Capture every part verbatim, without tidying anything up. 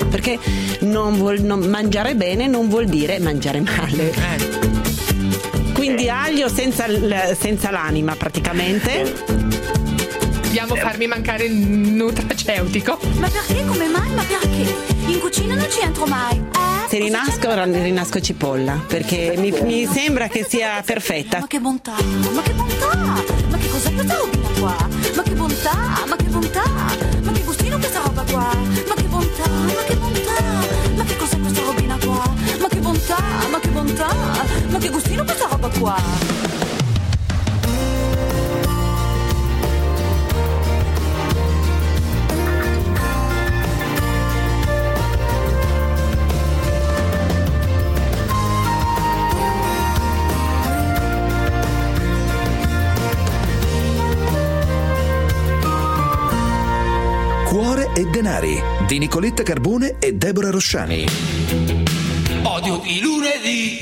perché non vuol, non, mangiare bene non vuol dire mangiare male. Eh. Quindi aglio senza, senza l'anima praticamente. Dobbiamo farmi mancare il nutraceutico. Ma perché? Come mai? Ma perché? In cucina non ci entro mai. Eh? Se rinasco, rinasco cipolla, perché mi, mi sembra che sia perfetta. Ma che bontà, ma che bontà, ma che cos'è questa robina qua? Ma che bontà, ma che bontà, ma che gustino questa roba qua? Ma che bontà, ma che bontà, ma che cos'è questa robina qua? Ma che bontà, ma che bontà, ma che gustino questa roba qua? Cuore e denari di Nicoletta Carbone e Deborah Rosciani. Odio i lunedì.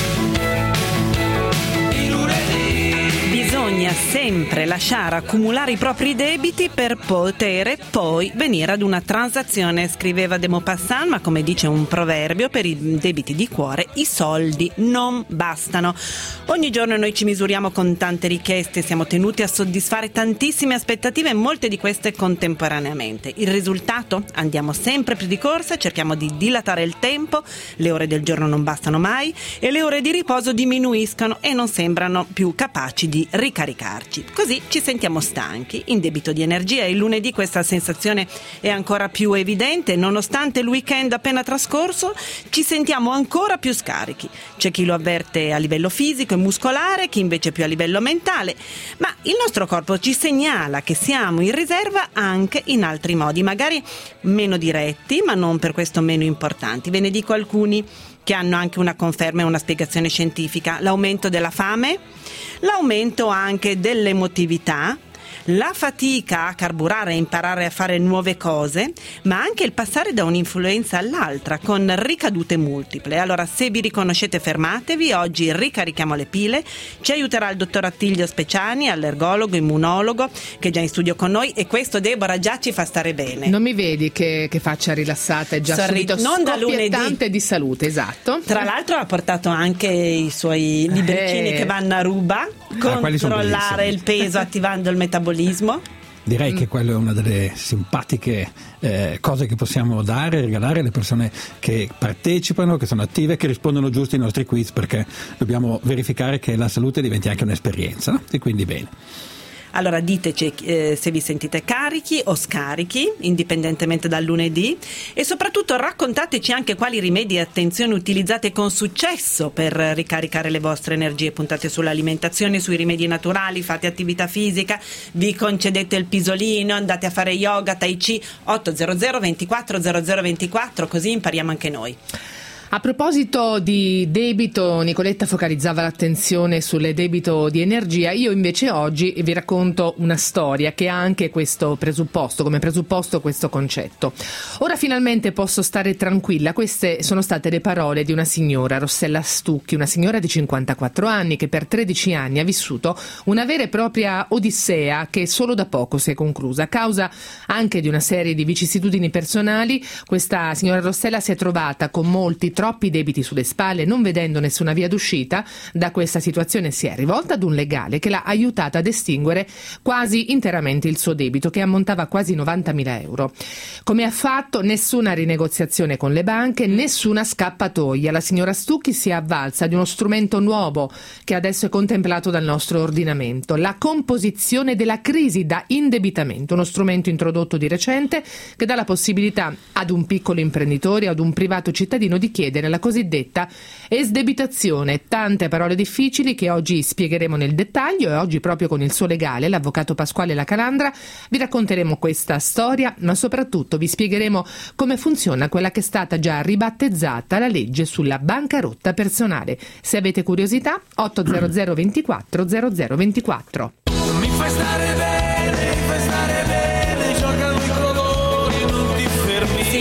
I lunedì. Bisogna sempre lasciare accumulare i propri debiti per poter poi venire ad una transazione, scriveva De Maupassant, ma come dice un proverbio, per i debiti di cuore i soldi non bastano. Ogni giorno noi ci misuriamo con tante richieste, siamo tenuti a soddisfare tantissime aspettative e molte di queste contemporaneamente. Il risultato? Andiamo sempre più di corsa, cerchiamo di dilatare il tempo, le ore del giorno non bastano mai e le ore di riposo diminuiscono e non sembrano più capaci di ricaricarci. Così ci sentiamo stanchi, in debito di energia, e il lunedì questa sensazione è ancora più evidente. Nonostante il weekend appena trascorso, ci sentiamo ancora più scarichi. C'è chi lo avverte a livello fisico e muscolare, chi invece più a livello mentale, ma il nostro corpo ci segnala che siamo in riserva anche in altri modi, magari meno diretti, ma non per questo meno importanti. Ve ne dico alcuni che hanno anche una conferma e una spiegazione scientifica: l'aumento della fame, l'aumento anche dell'emotività, la fatica a carburare e imparare a fare nuove cose, ma anche il passare da un'influenza all'altra con ricadute multiple. Allora, se vi riconoscete, fermatevi, oggi ricarichiamo le pile. Ci aiuterà il dottor Attilio Speciani, allergologo, immunologo, che è già in studio con noi, e questo, Deborah, già ci fa stare bene. Non mi vedi che, che faccia rilassata e già Sorrid- subito non da scoppiettante lunedì. di salute, esatto. Tra l'altro ha portato anche i suoi libricini Eh. che vanno a ruba, Ah, quelli sono controllare il bellissimi. peso attivando il metabolismo. Direi che quello è una delle simpatiche eh, cose che possiamo dare, regalare alle persone che partecipano, che sono attive, che rispondono giusto ai nostri quiz, perché dobbiamo verificare che la salute diventi anche un'esperienza, no? E quindi bene. Allora diteci eh, se vi sentite carichi o scarichi, indipendentemente dal lunedì, e soprattutto raccontateci anche quali rimedi e attenzioni utilizzate con successo per ricaricare le vostre energie. Puntate sull'alimentazione, sui rimedi naturali, fate attività fisica, vi concedete il pisolino, andate a fare yoga, tai chi. Otto zero zero ventiquattro zero zero ventiquattro, così impariamo anche noi. A proposito di debito, Nicoletta focalizzava l'attenzione sul debito di energia. Io invece oggi vi racconto una storia che ha anche questo presupposto, come presupposto questo concetto. Ora finalmente posso stare tranquilla. Queste sono state le parole di una signora, Rossella Stucchi, una signora di cinquantaquattro anni che per tredici anni ha vissuto una vera e propria odissea che solo da poco si è conclusa. A causa anche di una serie di vicissitudini personali, questa signora Rossella si è trovata con molti troppi debiti sulle spalle, non vedendo nessuna via d'uscita da questa situazione. Si è rivolta ad un legale che l'ha aiutata ad estinguere quasi interamente il suo debito, che ammontava a quasi novantamila euro. Come ha fatto? Nessuna rinegoziazione con le banche, nessuna scappatoia. La signora Stucchi si è avvalsa di uno strumento nuovo che adesso è contemplato dal nostro ordinamento: la composizione della crisi da indebitamento, uno strumento introdotto di recente che dà la possibilità ad un piccolo imprenditore, ad un privato cittadino di chiedere la cosiddetta esdebitazione. Tante parole difficili che oggi spiegheremo nel dettaglio, e oggi proprio con il suo legale, l'avvocato Pasquale La Calandra, vi racconteremo questa storia, ma soprattutto vi spiegheremo come funziona quella che è stata già ribattezzata la legge sulla bancarotta personale. Se avete curiosità, otto zero zero ventiquattro zero zero ventiquattro. Mi fai stare bene, mi fai stare bene, giocano i colori, non ti fermi. Sì,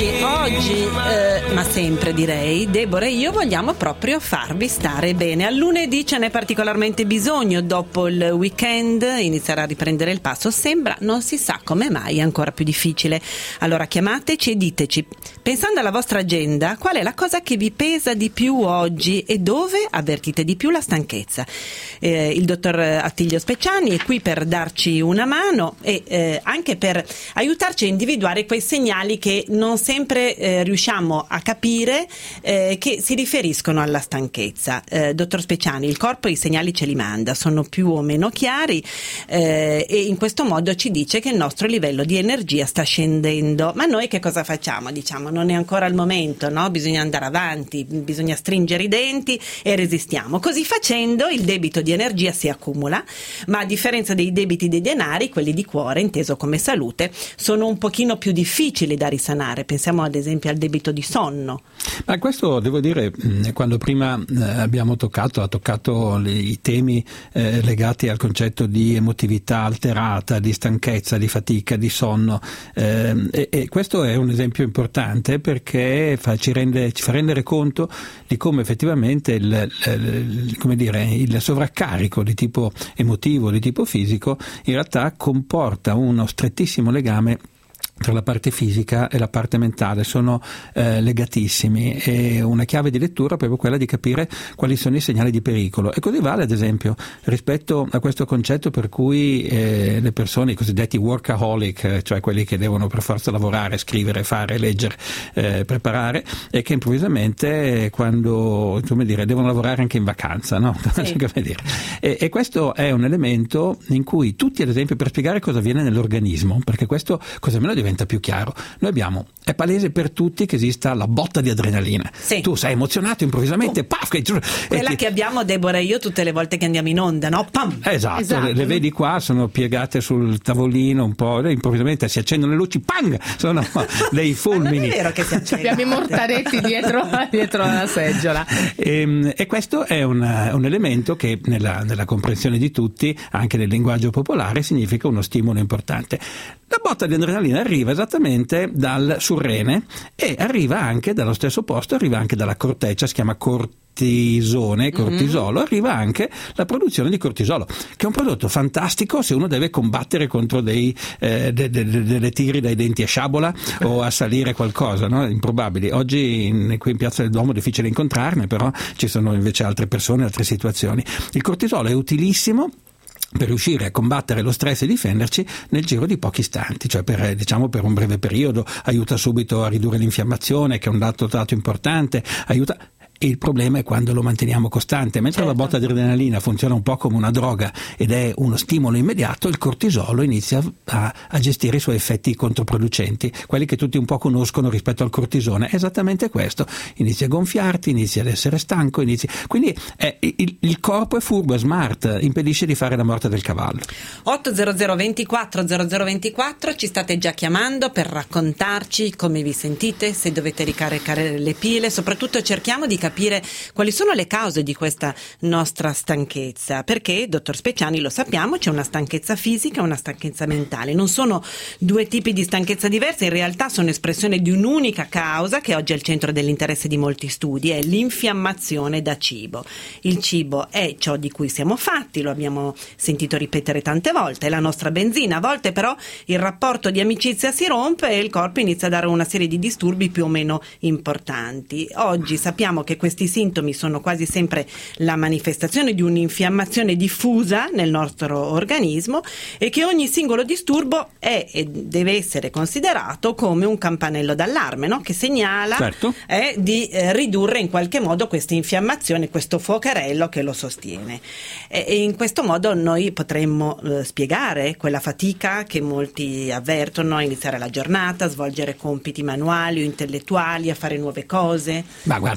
oggi, eh, ma sempre direi, Deborah e io vogliamo proprio farvi stare bene. Al lunedì ce n'è particolarmente bisogno, dopo il weekend inizierà a riprendere il passo, sembra, non si sa come mai, è ancora più difficile. Allora chiamateci e diteci, pensando alla vostra agenda, qual è la cosa che vi pesa di più oggi e dove avvertite di più la stanchezza. Eh, il dottor Attilio Speciani è qui per darci una mano e eh, anche per aiutarci a individuare quei segnali che non sempre eh, riusciamo a capire eh, che si riferiscono alla stanchezza. Eh, dottor Speciani, il corpo i segnali ce li manda, sono più o meno chiari eh, e in questo modo ci dice che il nostro livello di energia sta scendendo. Ma noi che cosa facciamo? Diciamo, non è ancora il momento, no? Bisogna andare avanti, bisogna stringere i denti e resistiamo. Così facendo il debito di energia si accumula, ma a differenza dei debiti dei denari, quelli di cuore, inteso come salute, sono un pochino più difficili da risanare. Pensiamo ad esempio al debito di sonno. Ma questo devo dire, quando prima eh, abbiamo toccato, ha toccato le, i temi eh, legati al concetto di emotività alterata, di stanchezza, di fatica, di sonno, eh, e, e questo è un esempio importante perché fa, ci, rende, ci fa rendere conto di come effettivamente il, il, come dire, il sovraccarico di tipo emotivo, di tipo fisico, in realtà comporta uno strettissimo legame tra la parte fisica e la parte mentale, sono eh, legatissimi, e una chiave di lettura è proprio quella di capire quali sono i segnali di pericolo. E così vale ad esempio rispetto a questo concetto per cui eh, le persone, i cosiddetti workaholic, cioè quelli che devono per forza lavorare, scrivere, fare, leggere, eh, preparare, e che improvvisamente quando, come dire, devono lavorare anche in vacanza, no? Sì. Come dire. E, e questo è un elemento in cui tutti, ad esempio, per spiegare cosa avviene nell'organismo, perché questo cosa meno diventa più chiaro, noi abbiamo, è palese per tutti che esista la botta di adrenalina. Sì. Tu sei emozionato improvvisamente, oh. paf, che, quella e, che abbiamo Deborah e io tutte le volte che andiamo in onda, no? Pam. Esatto, Esatto. Le, le vedi qua, sono piegate sul tavolino un po', e improvvisamente si accendono le luci, pang, sono dei fulmini. Ma non è vero che si accendono. Abbiamo i mortaretti dietro, dietro la seggiola. E, e questo è un, un elemento che nella, nella comprensione di tutti, anche nel linguaggio popolare, significa uno stimolo importante. La botta di adrenalina arriva esattamente dal surrene e arriva anche dallo stesso posto, arriva anche dalla corteccia, si chiama cortisone, cortisolo, mm-hmm. Arriva anche la produzione di cortisolo, che è un prodotto fantastico se uno deve combattere contro dei, eh, de, de, de, delle tiri dai denti a sciabola o a salire qualcosa, no? Improbabili. Oggi in, qui in Piazza del Duomo è difficile incontrarne, però ci sono invece altre persone, altre situazioni. Il cortisolo è utilissimo per riuscire a combattere lo stress e difenderci nel giro di pochi istanti, cioè per, diciamo, per un breve periodo, aiuta subito a ridurre l'infiammazione, che è un dato, dato importante, aiuta. Il problema è quando lo manteniamo costante, mentre certo. La botta di adrenalina funziona un po' come una droga ed è uno stimolo immediato, il cortisolo inizia a, a gestire i suoi effetti controproducenti, quelli che tutti un po' conoscono rispetto al cortisone. È esattamente questo, inizia a gonfiarti, inizia ad essere stanco, inizia... quindi è, il, il corpo è furbo, è smart, impedisce di fare la morte del cavallo. otto zero zero ventiquattro zero zero ventiquattro, ci state già chiamando per raccontarci come vi sentite, se dovete ricaricare le pile, soprattutto cerchiamo di capire quali sono le cause di questa nostra stanchezza, perché, dottor Speciani, lo sappiamo, c'è una stanchezza fisica e una stanchezza mentale. Non sono due tipi di stanchezza diverse, in realtà sono espressione di un'unica causa che oggi è al centro dell'interesse di molti studi, è l'infiammazione da cibo. Il cibo è ciò di cui siamo fatti, lo abbiamo sentito ripetere tante volte, è la nostra benzina. A volte però il rapporto di amicizia si rompe e il corpo inizia a dare una serie di disturbi più o meno importanti. Oggi sappiamo che questi sintomi sono quasi sempre la manifestazione di un'infiammazione diffusa nel nostro organismo e che ogni singolo disturbo è e deve essere considerato come un campanello d'allarme, no? Che segnala certo. eh, di eh, ridurre in qualche modo questa infiammazione, questo fuocherello che lo sostiene. E, e in questo modo noi potremmo eh, spiegare quella fatica che molti avvertono a iniziare la giornata, a svolgere compiti manuali o intellettuali, a fare nuove cose. Ma guarda, eh,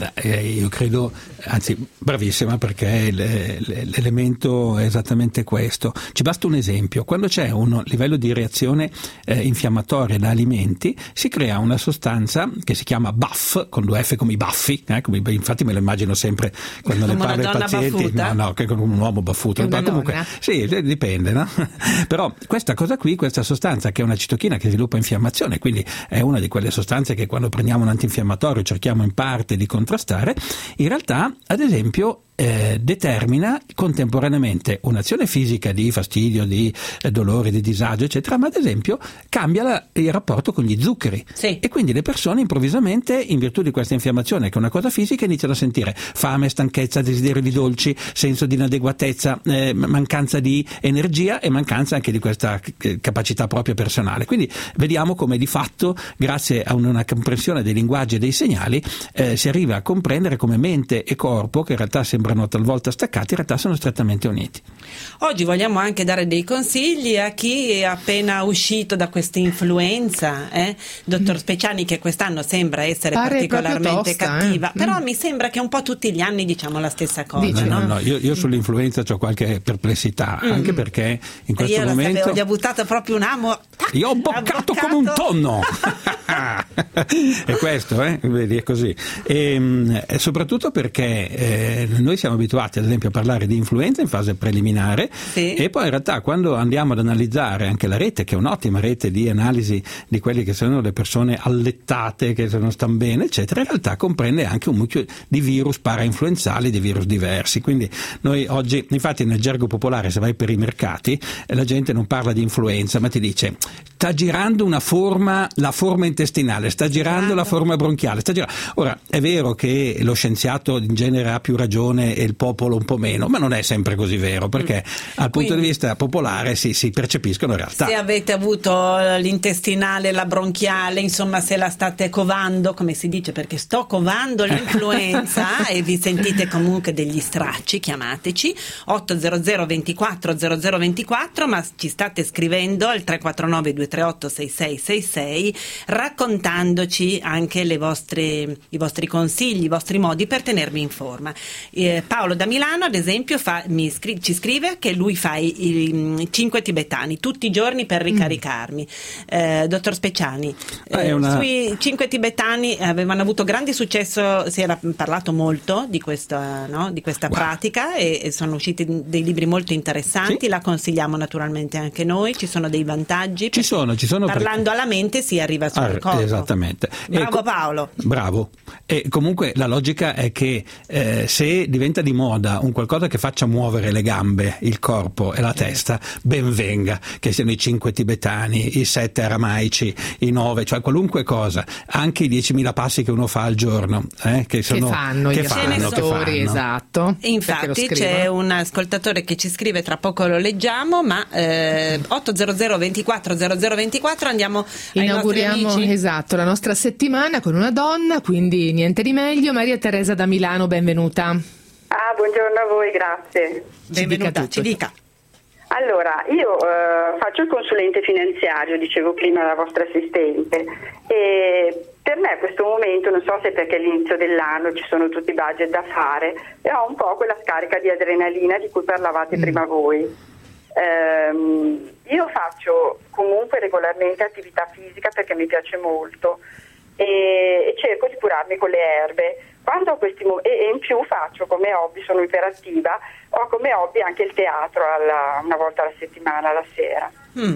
Sì, io credo, anzi bravissima, perché l'elemento è esattamente questo. Ci basta un esempio: quando c'è un livello di reazione eh, infiammatoria da alimenti, si crea una sostanza che si chiama B A F, con due F come i baffi, eh, come, infatti me lo immagino sempre quando come ne parlo ai pazienti, baffuta? no, no, che con un uomo baffuto, Una comunque donna. sì, dipende, no? Però questa cosa qui, questa sostanza che è una citochina che sviluppa infiammazione, quindi è una di quelle sostanze che quando prendiamo un antinfiammatorio cerchiamo in parte di contrastare, in realtà ad esempio Eh, determina contemporaneamente un'azione fisica di fastidio, di eh, dolore, di disagio, eccetera, ma ad esempio cambia la, il rapporto con gli zuccheri. Sì. E quindi le persone improvvisamente, in virtù di questa infiammazione, che è una cosa fisica, iniziano a sentire fame, stanchezza, desiderio di dolci, senso di inadeguatezza, eh, mancanza di energia e mancanza anche di questa eh, capacità propria personale. Quindi vediamo come di fatto, grazie a una comprensione dei linguaggi e dei segnali, eh, si arriva a comprendere come mente e corpo, che in realtà sembrano talvolta staccati, in realtà sono strettamente uniti. Oggi vogliamo anche dare dei consigli a chi è appena uscito da questa influenza, eh? Dottor Speciani, che quest'anno sembra essere Pare particolarmente proprio tosta, cattiva, eh? però Mm. mi sembra che un po' tutti gli anni diciamo la stessa cosa. Dici, No, no? no, no, io, io sull'influenza ho qualche perplessità, Mm. anche perché in questo Io lo momento sapevo, gli ho buttato proprio un amo. tac, io ho boccato come un tonno. È questo, eh? Vedi, è così. E, e soprattutto perché eh, noi siamo abituati ad esempio a parlare di influenza in fase preliminare, Sì. e poi in realtà quando andiamo ad analizzare anche la rete, che è un'ottima rete di analisi di quelle che sono le persone allettate, che non stanno bene, eccetera, in realtà comprende anche un mucchio di virus parainfluenzali, di virus diversi. Quindi noi oggi, infatti nel gergo popolare, se vai per i mercati, eh, la gente non parla di influenza, ma ti dice sta girando una forma, la forma intestinale, sta girando la forma bronchiale, sta girando. Ora, è vero che lo scienziato in genere ha più ragione e il popolo un po' meno, ma non è sempre così vero, perché mm. al punto Quindi, di vista popolare si, si percepiscono in realtà. se avete avuto l'intestinale, la bronchiale, insomma se la state covando, come si dice, perché sto covando l'influenza e vi sentite comunque degli stracci, chiamateci otto zero zero ventiquattro zero zero ventiquattro, ma ci state scrivendo al tre quattro nove due tre otto sei sei sei sei raccontandoci anche le vostre, i vostri consigli, i vostri modi per tenervi in forma. Eh, Paolo da Milano ad esempio fa, mi scri- ci scrive che lui fa i, i, i cinque tibetani tutti i giorni per ricaricarmi. Eh, dottor Speciani, eh, È una- sui cinque tibetani avevano avuto grande successo, si era parlato molto di questa, no? di questa Wow. pratica e, e sono usciti dei libri molto interessanti, Sì. la consigliamo naturalmente anche noi, ci sono dei vantaggi. Ci sono, ci sono Parlando alla mente si arriva sul Ah, corpo. esattamente. Bravo E co- Paolo. Bravo. E comunque la logica è che eh, se diventa di moda un qualcosa che faccia muovere le gambe, il corpo e la testa, ben venga, che siano i cinque tibetani, i sette aramaici, i nove, cioè qualunque cosa, anche i diecimila passi che uno fa al giorno, eh, che, sono, che fanno che gli fanno, che ascoltatori, fanno. esatto. E perché lo infatti scrivono. c'è un ascoltatore che ci scrive, tra poco lo leggiamo, ma eh, otto zero zero ventiquattro zero zero ventiquattro andiamo ai Inauguriamo nostri amici. esatto la nostra settimana con una donna, quindi niente di meglio. Maria Teresa da Milano, benvenuta. Ah, buongiorno a voi, grazie. Benvenuta, tutto. ci dica. Allora, io eh, faccio il consulente finanziario, dicevo prima la vostra assistente, e per me questo momento, non so se è perché all'inizio dell'anno ci sono tutti i budget da fare, e ho un po' quella scarica di adrenalina di cui parlavate Mm. prima voi. Ehm, io faccio comunque regolarmente attività fisica perché mi piace molto e, e cerco di curarmi con le erbe. Quando ho questi mo- e, e in più faccio come hobby, sono iperattiva, ho come hobby anche il teatro alla, una volta alla settimana, alla sera. Mm.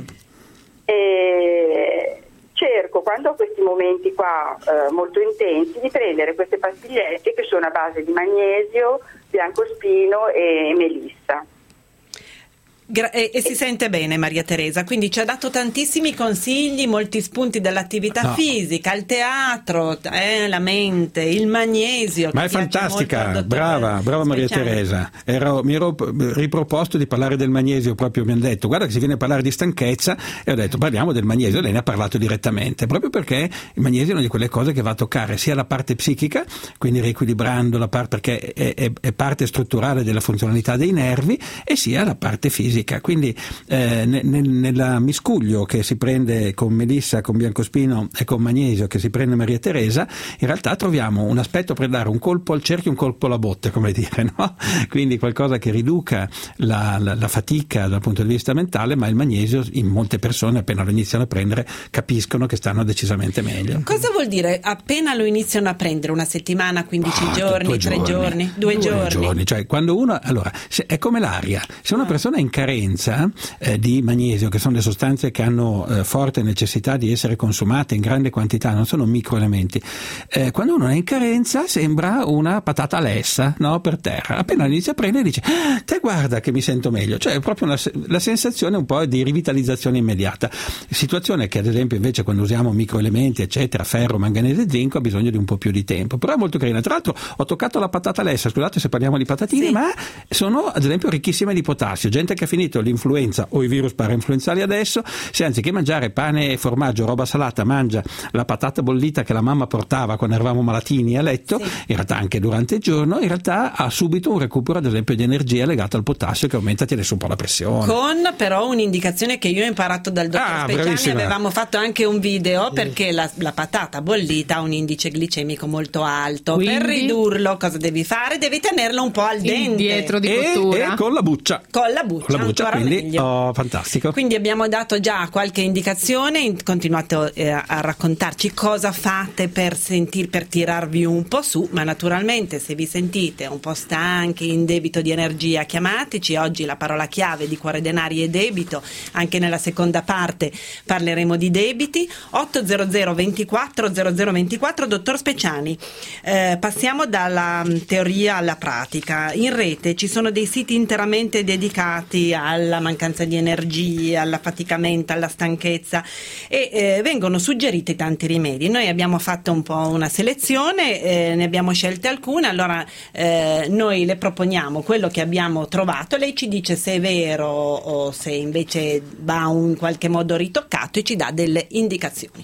E cerco, quando ho questi momenti qua eh, molto intensi, di prendere queste pastigliette che sono a base di magnesio, biancospino e melissa. Gra- e, e si sente bene Maria Teresa, quindi ci ha dato tantissimi consigli, molti spunti dell'attività No. fisica, il teatro, eh, la mente, il magnesio. Ma che è piace molto al fantastica, dottor brava, brava Maria Speciani. Teresa. Ero, mi ero riproposto di parlare del magnesio, proprio mi hanno detto guarda che si viene a parlare di stanchezza, e ho detto parliamo del magnesio, lei ne ha parlato direttamente, proprio perché il magnesio è una di quelle cose che va a toccare sia la parte psichica, quindi riequilibrando la parte, perché è, è, è parte strutturale della funzionalità dei nervi, e sia la parte fisica, fisica, quindi eh, nel, nella miscuglio che si prende con melissa, con biancospino e con magnesio che si prende Maria Teresa, in realtà troviamo un aspetto per dare un colpo al cerchio, un colpo alla botte, come dire, no? Quindi qualcosa che riduca la, la, la fatica dal punto di vista mentale, ma il magnesio in molte persone appena lo iniziano a prendere capiscono che stanno decisamente meglio. Cosa vuol dire appena lo iniziano a prendere? Una settimana, quindici Ah, giorni, due tre giorni, giorni, due, due giorni. giorni. Cioè quando uno, allora, se, è come l'aria, se una persona è in carenza eh, di magnesio, che sono le sostanze che hanno eh, forte necessità di essere consumate in grande quantità, non sono microelementi, eh, quando uno è in carenza sembra una patata lessa, no, per terra. Appena inizia a prendere dice ah, te guarda che mi sento meglio, cioè è proprio una, la sensazione un po' di rivitalizzazione immediata, situazione che ad esempio invece quando usiamo microelementi eccetera, ferro, manganese e zinco, ha bisogno di un po' più di tempo, però è molto carina. Tra l'altro ho toccato la patata lessa, scusate se parliamo di patatine, sì, ma sono ad esempio ricchissime di potassio. Gente che ha finito l'influenza o i virus parainfluenzali adesso, se anziché mangiare pane e formaggio, roba salata, mangia la patata bollita che la mamma portava quando eravamo malatini a letto, sì, in realtà anche durante il giorno, in realtà ha subito un recupero ad esempio di energia legato al potassio che aumenta, tiene su un po' la pressione. Con però un'indicazione che io ho imparato dal dottor ah, Speciani, bravissima. Avevamo fatto anche un video perché la, la patata bollita ha un indice glicemico molto alto. Quindi? Per ridurlo cosa devi fare? Devi tenerlo un po' al dente. Dietro di e, cottura. e con la buccia. Con la buccia, con la buccia ancora quindi meglio. Oh, fantastico. Quindi abbiamo dato già qualche indicazione, in- continuate eh, a raccontarci cosa fate per sentir, per tirarvi un po' su, ma naturalmente se vi sentite un po' stanchi, in debito di energia, chiamateci. Oggi la parola chiave di Cuore Denari è debito, anche nella seconda parte parleremo di debiti. Otto zero zero ventiquattro zero zero ventiquattro, dottor Speciani, eh, passiamo dalla mh, teoria alla pratica. In rete ci sono dei siti interamente dedicati alla mancanza di energia, all'affaticamento, alla stanchezza e eh, vengono suggeriti tanti rimedi. Noi abbiamo fatto un po' una selezione, eh, ne abbiamo scelte alcune, allora eh, noi le proponiamo quello che abbiamo trovato, lei ci dice se è vero o se invece va in qualche modo ritoccato e ci dà delle indicazioni.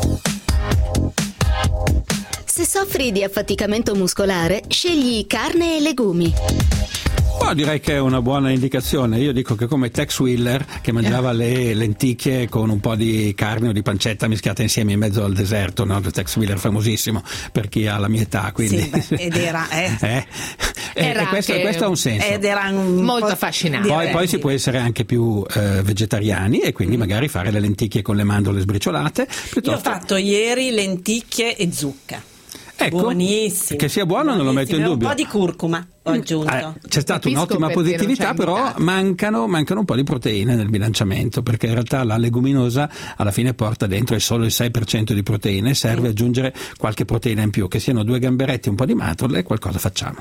Se soffri di affaticamento muscolare, scegli carne e legumi. Oh, direi che è una buona indicazione. Io dico che come Tex Willer che mangiava le lenticchie con un po' di carne o di pancetta mischiata insieme in mezzo al deserto, no? Tex Willer famosissimo per chi ha la mia età, quindi sì, beh, ed era eh. eh. Era e questo, questo ha un senso ed era un molto affascinante. poi, poi si può essere anche più eh, vegetariani e quindi magari fare le lenticchie con le mandorle sbriciolate piuttosto... Io ho fatto ieri lenticchie e zucca. Ecco, buonissimo, che sia buono non lo metto in dubbio. Un po' di curcuma ho aggiunto. Eh, c'è stata Capisco un'ottima perché positività, non c'è però invitato. mancano, mancano un po' di proteine nel bilanciamento, perché in realtà la leguminosa alla fine porta dentro solo il sei per cento di proteine, serve aggiungere qualche proteina in più, che siano due gamberetti, un po' di mandorle e qualcosa facciamo.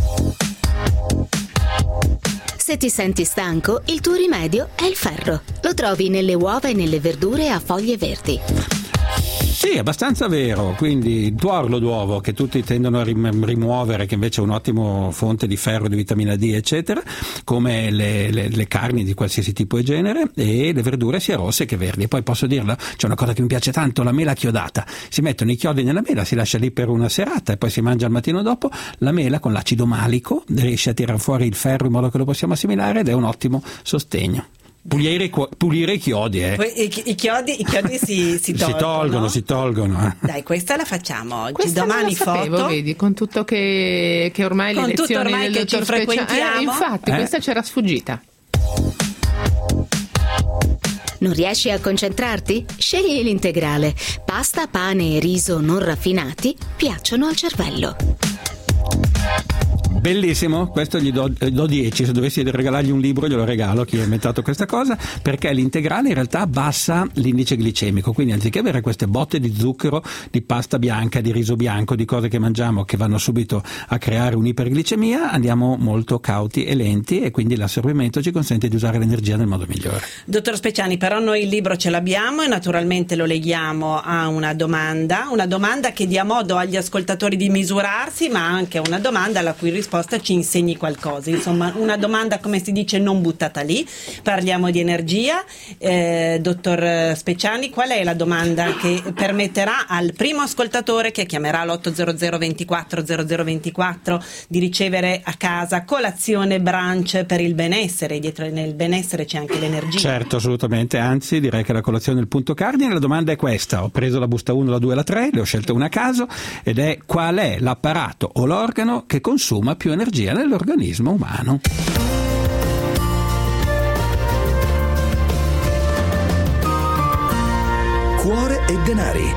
Se ti senti stanco, il tuo rimedio è il ferro. Lo trovi nelle uova e nelle verdure a foglie verdi. Sì, abbastanza vero, quindi il tuorlo d'uovo che tutti tendono a rim- rimuovere, che invece è un'ottima fonte di ferro, di vitamina D eccetera, come le, le, le carni di qualsiasi tipo e genere, e le verdure sia rosse che verdi. E poi posso dirlo, c'è una cosa che mi piace tanto, la mela chiodata. Si mettono i chiodi nella mela, si lascia lì per una serata e poi si mangia al mattino dopo. La mela con l'acido malico riesce a tirar fuori il ferro in modo che lo possiamo assimilare ed è un ottimo sostegno. Pulire, pulire i chiodi, eh. Poi, i, i chiodi, i chiodi si, si tolgono. si tolgono, si tolgono. Eh. Dai, questa la facciamo oggi. Questa Domani non la sapevo, foto. vedi, con tutto che, che ormai Con le tutto lezioni ormai del che ci dottor Speciani- frequentiamo. eh, infatti, Eh. questa c'era sfuggita. Non riesci a concentrarti? Scegli l'integrale. Pasta, pane e riso non raffinati piacciono al cervello. Bellissimo, questo gli do, eh, do dieci, se dovessi regalargli un libro glielo regalo, chi ha inventato questa cosa, perché l'integrale in realtà abbassa l'indice glicemico, quindi anziché avere queste botte di zucchero, di pasta bianca, di riso bianco, di cose che mangiamo che vanno subito a creare un'iperglicemia, andiamo molto cauti e lenti e quindi l'assorbimento ci consente di usare l'energia nel modo migliore. Dottor Speciani, però noi il libro ce l'abbiamo e naturalmente lo leghiamo a una domanda, una domanda che dia modo agli ascoltatori di misurarsi, ma anche una domanda alla cui risposta risposta ci insegni qualcosa. Insomma, una domanda, come si dice, non buttata lì. Parliamo di energia. Eh, dottor Speciani, qual è la domanda che permetterà al primo ascoltatore che chiamerà l'otto zero zero ventiquattro zero zero ventiquattro di ricevere a casa colazione brunch per il benessere? Dietro nel benessere c'è anche l'energia. Certo, assolutamente, anzi direi che la colazione è il punto cardine. La domanda è questa: ho preso la busta uno, la due e la tre, le ho scelte una a caso, ed è: qual è l'apparato o l'organo che consuma più energia nell'organismo umano? Cuore e denari.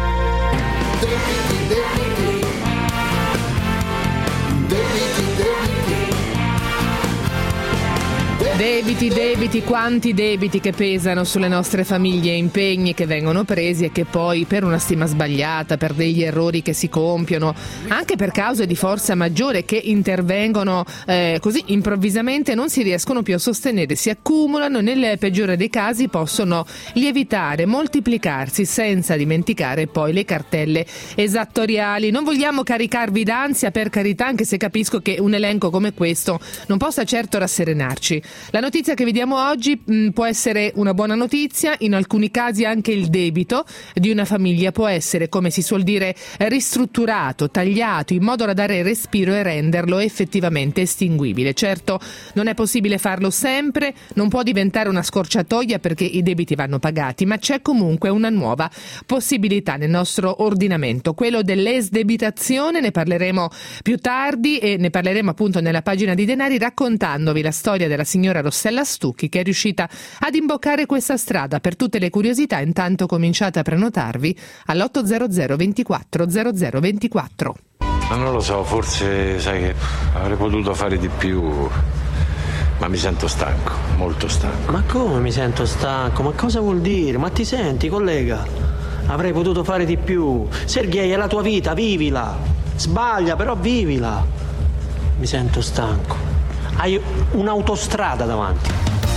Debiti, debiti, quanti debiti che pesano sulle nostre famiglie, impegni che vengono presi e che poi per una stima sbagliata, per degli errori che si compiono, anche per cause di forza maggiore che intervengono eh, così improvvisamente, non si riescono più a sostenere, si accumulano e nel peggiore dei casi possono lievitare, moltiplicarsi, senza dimenticare poi le cartelle esattoriali. Non vogliamo caricarvi d'ansia, per carità, anche se capisco che un elenco come questo non possa certo rasserenarci. La notizia che vediamo oggi mh, può essere una buona notizia, in alcuni casi anche il debito di una famiglia può essere, come si suol dire, ristrutturato, tagliato, in modo da dare respiro e renderlo effettivamente estinguibile. Certo, non è possibile farlo sempre, non può diventare una scorciatoia perché i debiti vanno pagati, ma c'è comunque una nuova possibilità nel nostro ordinamento, quello dell'esdebitazione. Ne parleremo più tardi e ne parleremo appunto nella pagina di Denari, raccontandovi la storia della signora Rossella Stucchi, che è riuscita ad imboccare questa strada. Per tutte le curiosità, intanto cominciate a prenotarvi all'otto zero zero ventiquattro zero zero ventiquattro. Ma non lo so, forse sai che avrei potuto fare di più, ma mi sento stanco, molto stanco. Ma come mi sento stanco? Ma cosa vuol dire? Ma ti senti, collega? Avrei potuto fare di più. Sergei, è la tua vita, vivila. Sbaglia, però vivila. Mi sento stanco. Hai un'autostrada davanti.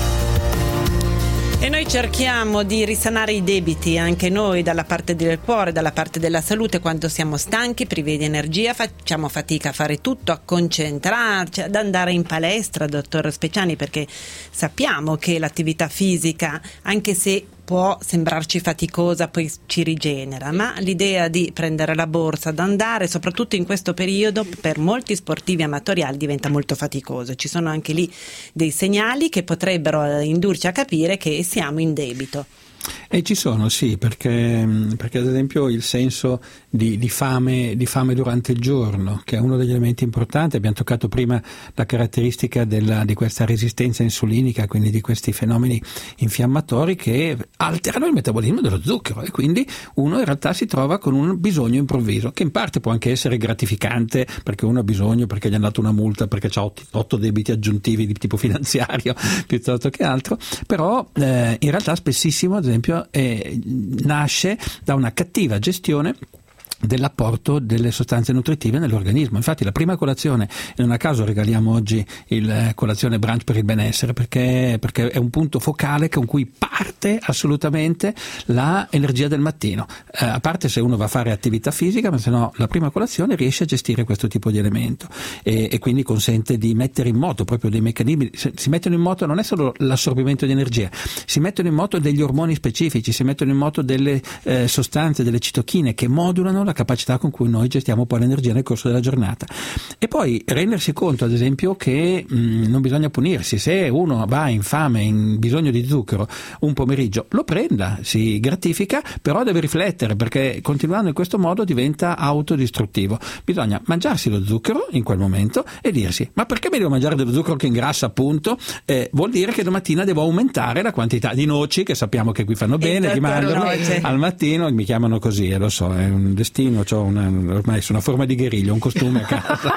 E noi cerchiamo di risanare i debiti anche noi, dalla parte del cuore, dalla parte della salute. Quando siamo stanchi, privi di energia, facciamo fatica a fare tutto, a concentrarci, ad andare in palestra, dottor Speciani, perché sappiamo che l'attività fisica, anche se può sembrarci faticosa, poi ci rigenera, ma l'idea di prendere la borsa, ad andare, soprattutto in questo periodo, per molti sportivi amatoriali diventa molto faticoso. Ci sono anche lì dei segnali che potrebbero indurci a capire che siamo in debito. E ci sono, sì, perché, perché ad esempio il senso di, di, fame, di fame durante il giorno, che è uno degli elementi importanti. Abbiamo toccato prima la caratteristica della, di questa resistenza insulinica, quindi di questi fenomeni infiammatori che alterano il metabolismo dello zucchero, e quindi uno in realtà si trova con un bisogno improvviso, che in parte può anche essere gratificante, perché uno ha bisogno, perché gli hanno dato una multa, perché ha otto debiti aggiuntivi di tipo finanziario piuttosto che altro, però eh, in realtà spessissimo, ad esempio, Eh, nasce da una cattiva gestione dell'apporto delle sostanze nutritive nell'organismo. Infatti la prima colazione, e non a caso regaliamo oggi il eh, colazione brunch per il benessere, perché, perché è un punto focale con cui parte assolutamente la energia del mattino, eh, a parte se uno va a fare attività fisica, ma se no la prima colazione riesce a gestire questo tipo di elemento e, e quindi consente di mettere in moto proprio dei meccanismi. Si mettono in moto, non è solo l'assorbimento di energia, si mettono in moto degli ormoni specifici, si mettono in moto delle eh, sostanze, delle citochine che modulano la capacità con cui noi gestiamo poi l'energia nel corso della giornata. E poi rendersi conto, ad esempio, che mh, non bisogna punirsi. Se uno va in fame, in bisogno di zucchero un pomeriggio, lo prenda, si gratifica, però deve riflettere, perché continuando in questo modo diventa autodistruttivo. Bisogna mangiarsi lo zucchero in quel momento e dirsi: ma perché mi devo mangiare dello zucchero che ingrassa, appunto? Eh, vuol dire che domattina devo aumentare la quantità di noci, che sappiamo che qui fanno bene, di mangiarlo al mattino. Mi chiamano così, e eh, lo so, è un destino. C'ho una, ormai sono una forma di guerriglio, un costume a casa.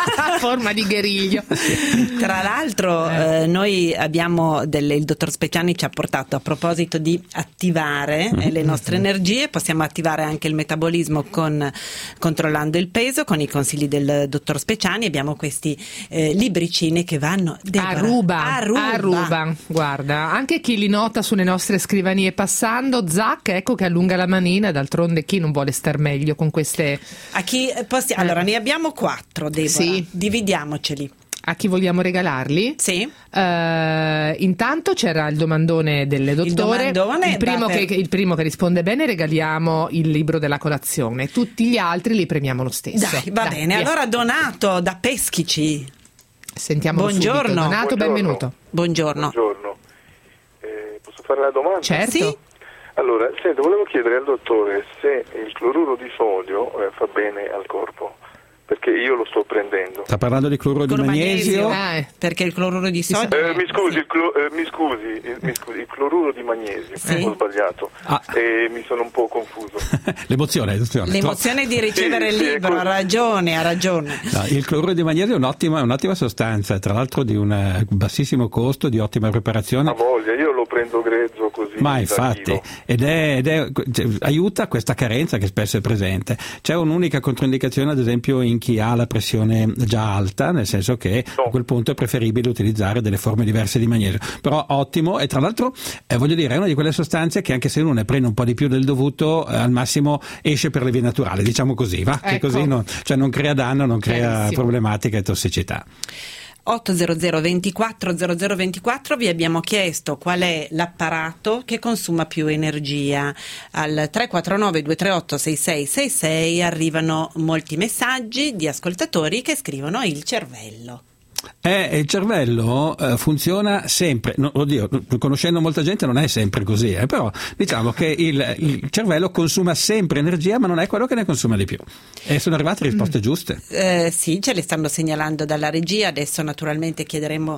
Forma di guerriglio. Tra l'altro eh, noi abbiamo delle, il dottor Speciani ci ha portato, a proposito di attivare eh, le nostre energie, possiamo attivare anche il metabolismo con, controllando il peso, con i consigli del dottor Speciani. Abbiamo questi eh, libricini che vanno a ruba, a ruba. a ruba. Guarda, anche chi li nota sulle nostre scrivanie passando, zac, ecco che allunga la manina, d'altronde chi non vuole star meglio meglio con queste... A chi possi- allora ne abbiamo quattro, Deborah. Sì. Dividiamoceli. A chi vogliamo regalarli? Sì. Uh, intanto c'era il domandone del dottore. Il domandone il, primo per... che, il primo che risponde bene regaliamo il libro della colazione. Tutti gli altri li premiamo lo stesso. Dai, va Dai, bene. via. Allora Donato da Peschici. Sentiamo Buongiorno. subito. Donato, Buongiorno. benvenuto. Buongiorno. Buongiorno. Eh, posso fare la domanda? Certo. Sì. Allora, sento, volevo chiedere al dottore se il cloruro di sodio eh, fa bene al corpo, perché io lo sto prendendo. Sta parlando di cloruro di Cloro magnesio? Ah, eh. Perché il cloruro di sodio... Eh, mi scusi, il clo- eh, mi scusi, eh, mi scusi, il cloruro di magnesio, Sì. ho sbagliato, Ah. e mi sono un po' confuso. L'emozione, l'emozione. L'emozione di ricevere Sì, il sì, è libro, ha così. ragione, ha ragione. No, il cloruro di magnesio è un'ottima, un'ottima sostanza, tra l'altro di un eh, bassissimo costo, di ottima preparazione. Ha voglia, io lo prendo grezzo così. Ma da infatti, chilo. ed è, ed è, cioè, aiuta questa carenza che spesso è presente. C'è un'unica controindicazione, ad esempio, in chi ha la pressione già alta, nel senso che No. a quel punto è preferibile utilizzare delle forme diverse di magnesio. Però ottimo, e tra l'altro eh, voglio dire, è una di quelle sostanze che anche se uno ne prende un po' di più del dovuto, eh, al massimo esce per le vie naturali, diciamo così, va? Che Ecco. così non, cioè non crea danno, non crea Chiarissimo. problematica e tossicità. ottocento ventiquattro zero zero ventiquattro vi abbiamo chiesto qual è l'apparato che consuma più energia. Al tre quattro nove due tre otto sei sei sei sei arrivano molti messaggi di ascoltatori che scrivono il cervello. Eh, il cervello eh, funziona sempre, no, oddio, conoscendo molta gente non è sempre così, eh, però diciamo che il, il cervello consuma sempre energia, ma non è quello che ne consuma di più. E sono arrivate risposte Mm. giuste. Eh, sì, ce le stanno segnalando dalla regia. Adesso naturalmente chiederemo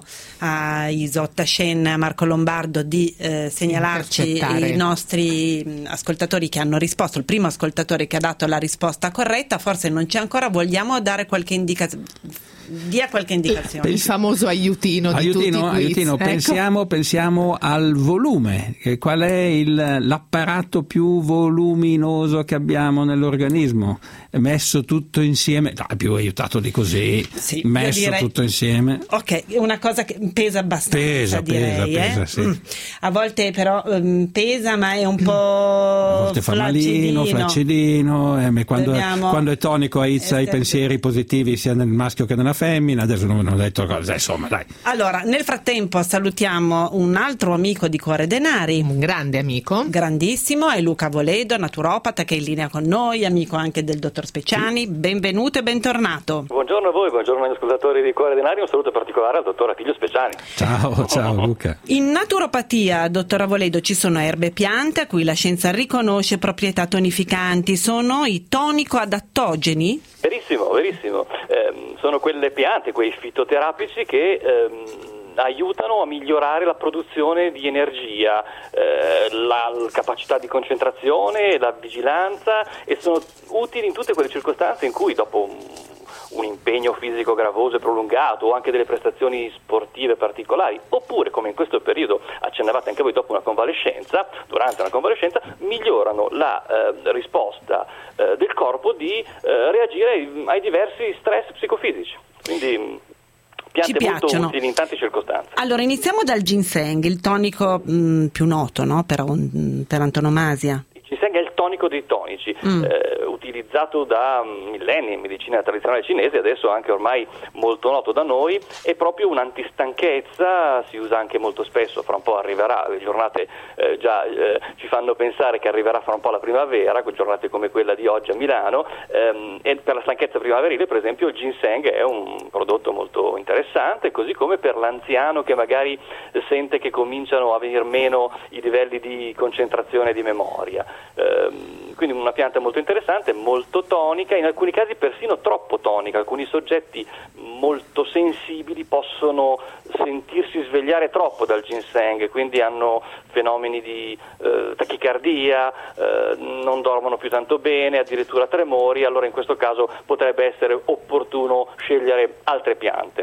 a Isotta Scen, a Marco Lombardo di eh, segnalarci Intercettare. i nostri mh, ascoltatori che hanno risposto. Il primo ascoltatore che ha dato la risposta corretta, forse non c'è ancora, vogliamo dare qualche indicazione? Dia qualche indicazione. Il famoso aiutino di Aiutino, tutti i quiz. aiutino, Ecco. pensiamo, pensiamo al volume. Che qual è il, l'apparato più voluminoso che abbiamo nell'organismo? Messo tutto insieme, no, è più aiutato di così, Sì, io messo direi- tutto insieme. Ok, è una cosa che pesa abbastanza, Pesa, direi. pesa, eh? pesa, sì. Mm. A volte però um, pesa, ma è un po' A volte fa malino, flaccidino, eh, ma quando, Dobbiamo quando è tonico aizza i essere- pensieri positivi sia nel maschio che nella femmina. Adesso non, non ho detto cosa, insomma, dai. Allora, nel frattempo salutiamo un altro amico di Cuore Denari, Un grande amico. grandissimo, è Luca Voledo, naturopata, che è in linea con noi, amico anche del dottor Speciani. Benvenuto e bentornato. Buongiorno a voi, buongiorno agli ascoltatori di Cuore Denari, un saluto particolare al dottor Attilio Speciani. Ciao, ciao Luca. In naturopatia, dottor Avoledo, ci sono erbe e piante a cui la scienza riconosce proprietà tonificanti. Sono i tonico-adattogeni? Verissimo, verissimo. Ehm, sono quelle piante, quei fitoterapici che ehm, aiutano a migliorare la produzione di energia, eh, la, la capacità di concentrazione, la vigilanza, e sono utili in tutte quelle circostanze in cui dopo un un impegno fisico gravoso e prolungato o anche delle prestazioni sportive particolari, oppure come in questo periodo accennavate anche voi dopo una convalescenza, durante una convalescenza, migliorano la eh, risposta eh, del corpo di eh, reagire ai, ai diversi stress psicofisici. Quindi mh, piante Ci molto piacciono. utili in tante circostanze. Allora, iniziamo dal ginseng, il tonico mh, più noto, no? per, un- per antonomasia. Il ginseng è il tonico dei tonici, Mm. eh, utilizzato da millenni in medicina tradizionale cinese, adesso anche ormai molto noto da noi, è proprio un'antistanchezza, si usa anche molto spesso, fra un po' arriverà, le giornate eh, già eh, ci fanno pensare che arriverà fra un po' la primavera, con giornate come quella di oggi a Milano, ehm, e per la stanchezza primaverile per esempio il ginseng è un prodotto molto interessante, così come per l'anziano che magari sente che cominciano a venir meno i livelli di concentrazione e di memoria. Ehm, quindi una pianta molto interessante, molto tonica, in alcuni casi persino troppo tonica. Alcuni soggetti molto sensibili possono sentirsi svegliare troppo dal ginseng, quindi hanno fenomeni di eh, tachicardia, eh, non dormono più tanto bene, addirittura tremori. Allora in questo caso potrebbe essere opportuno scegliere altre piante.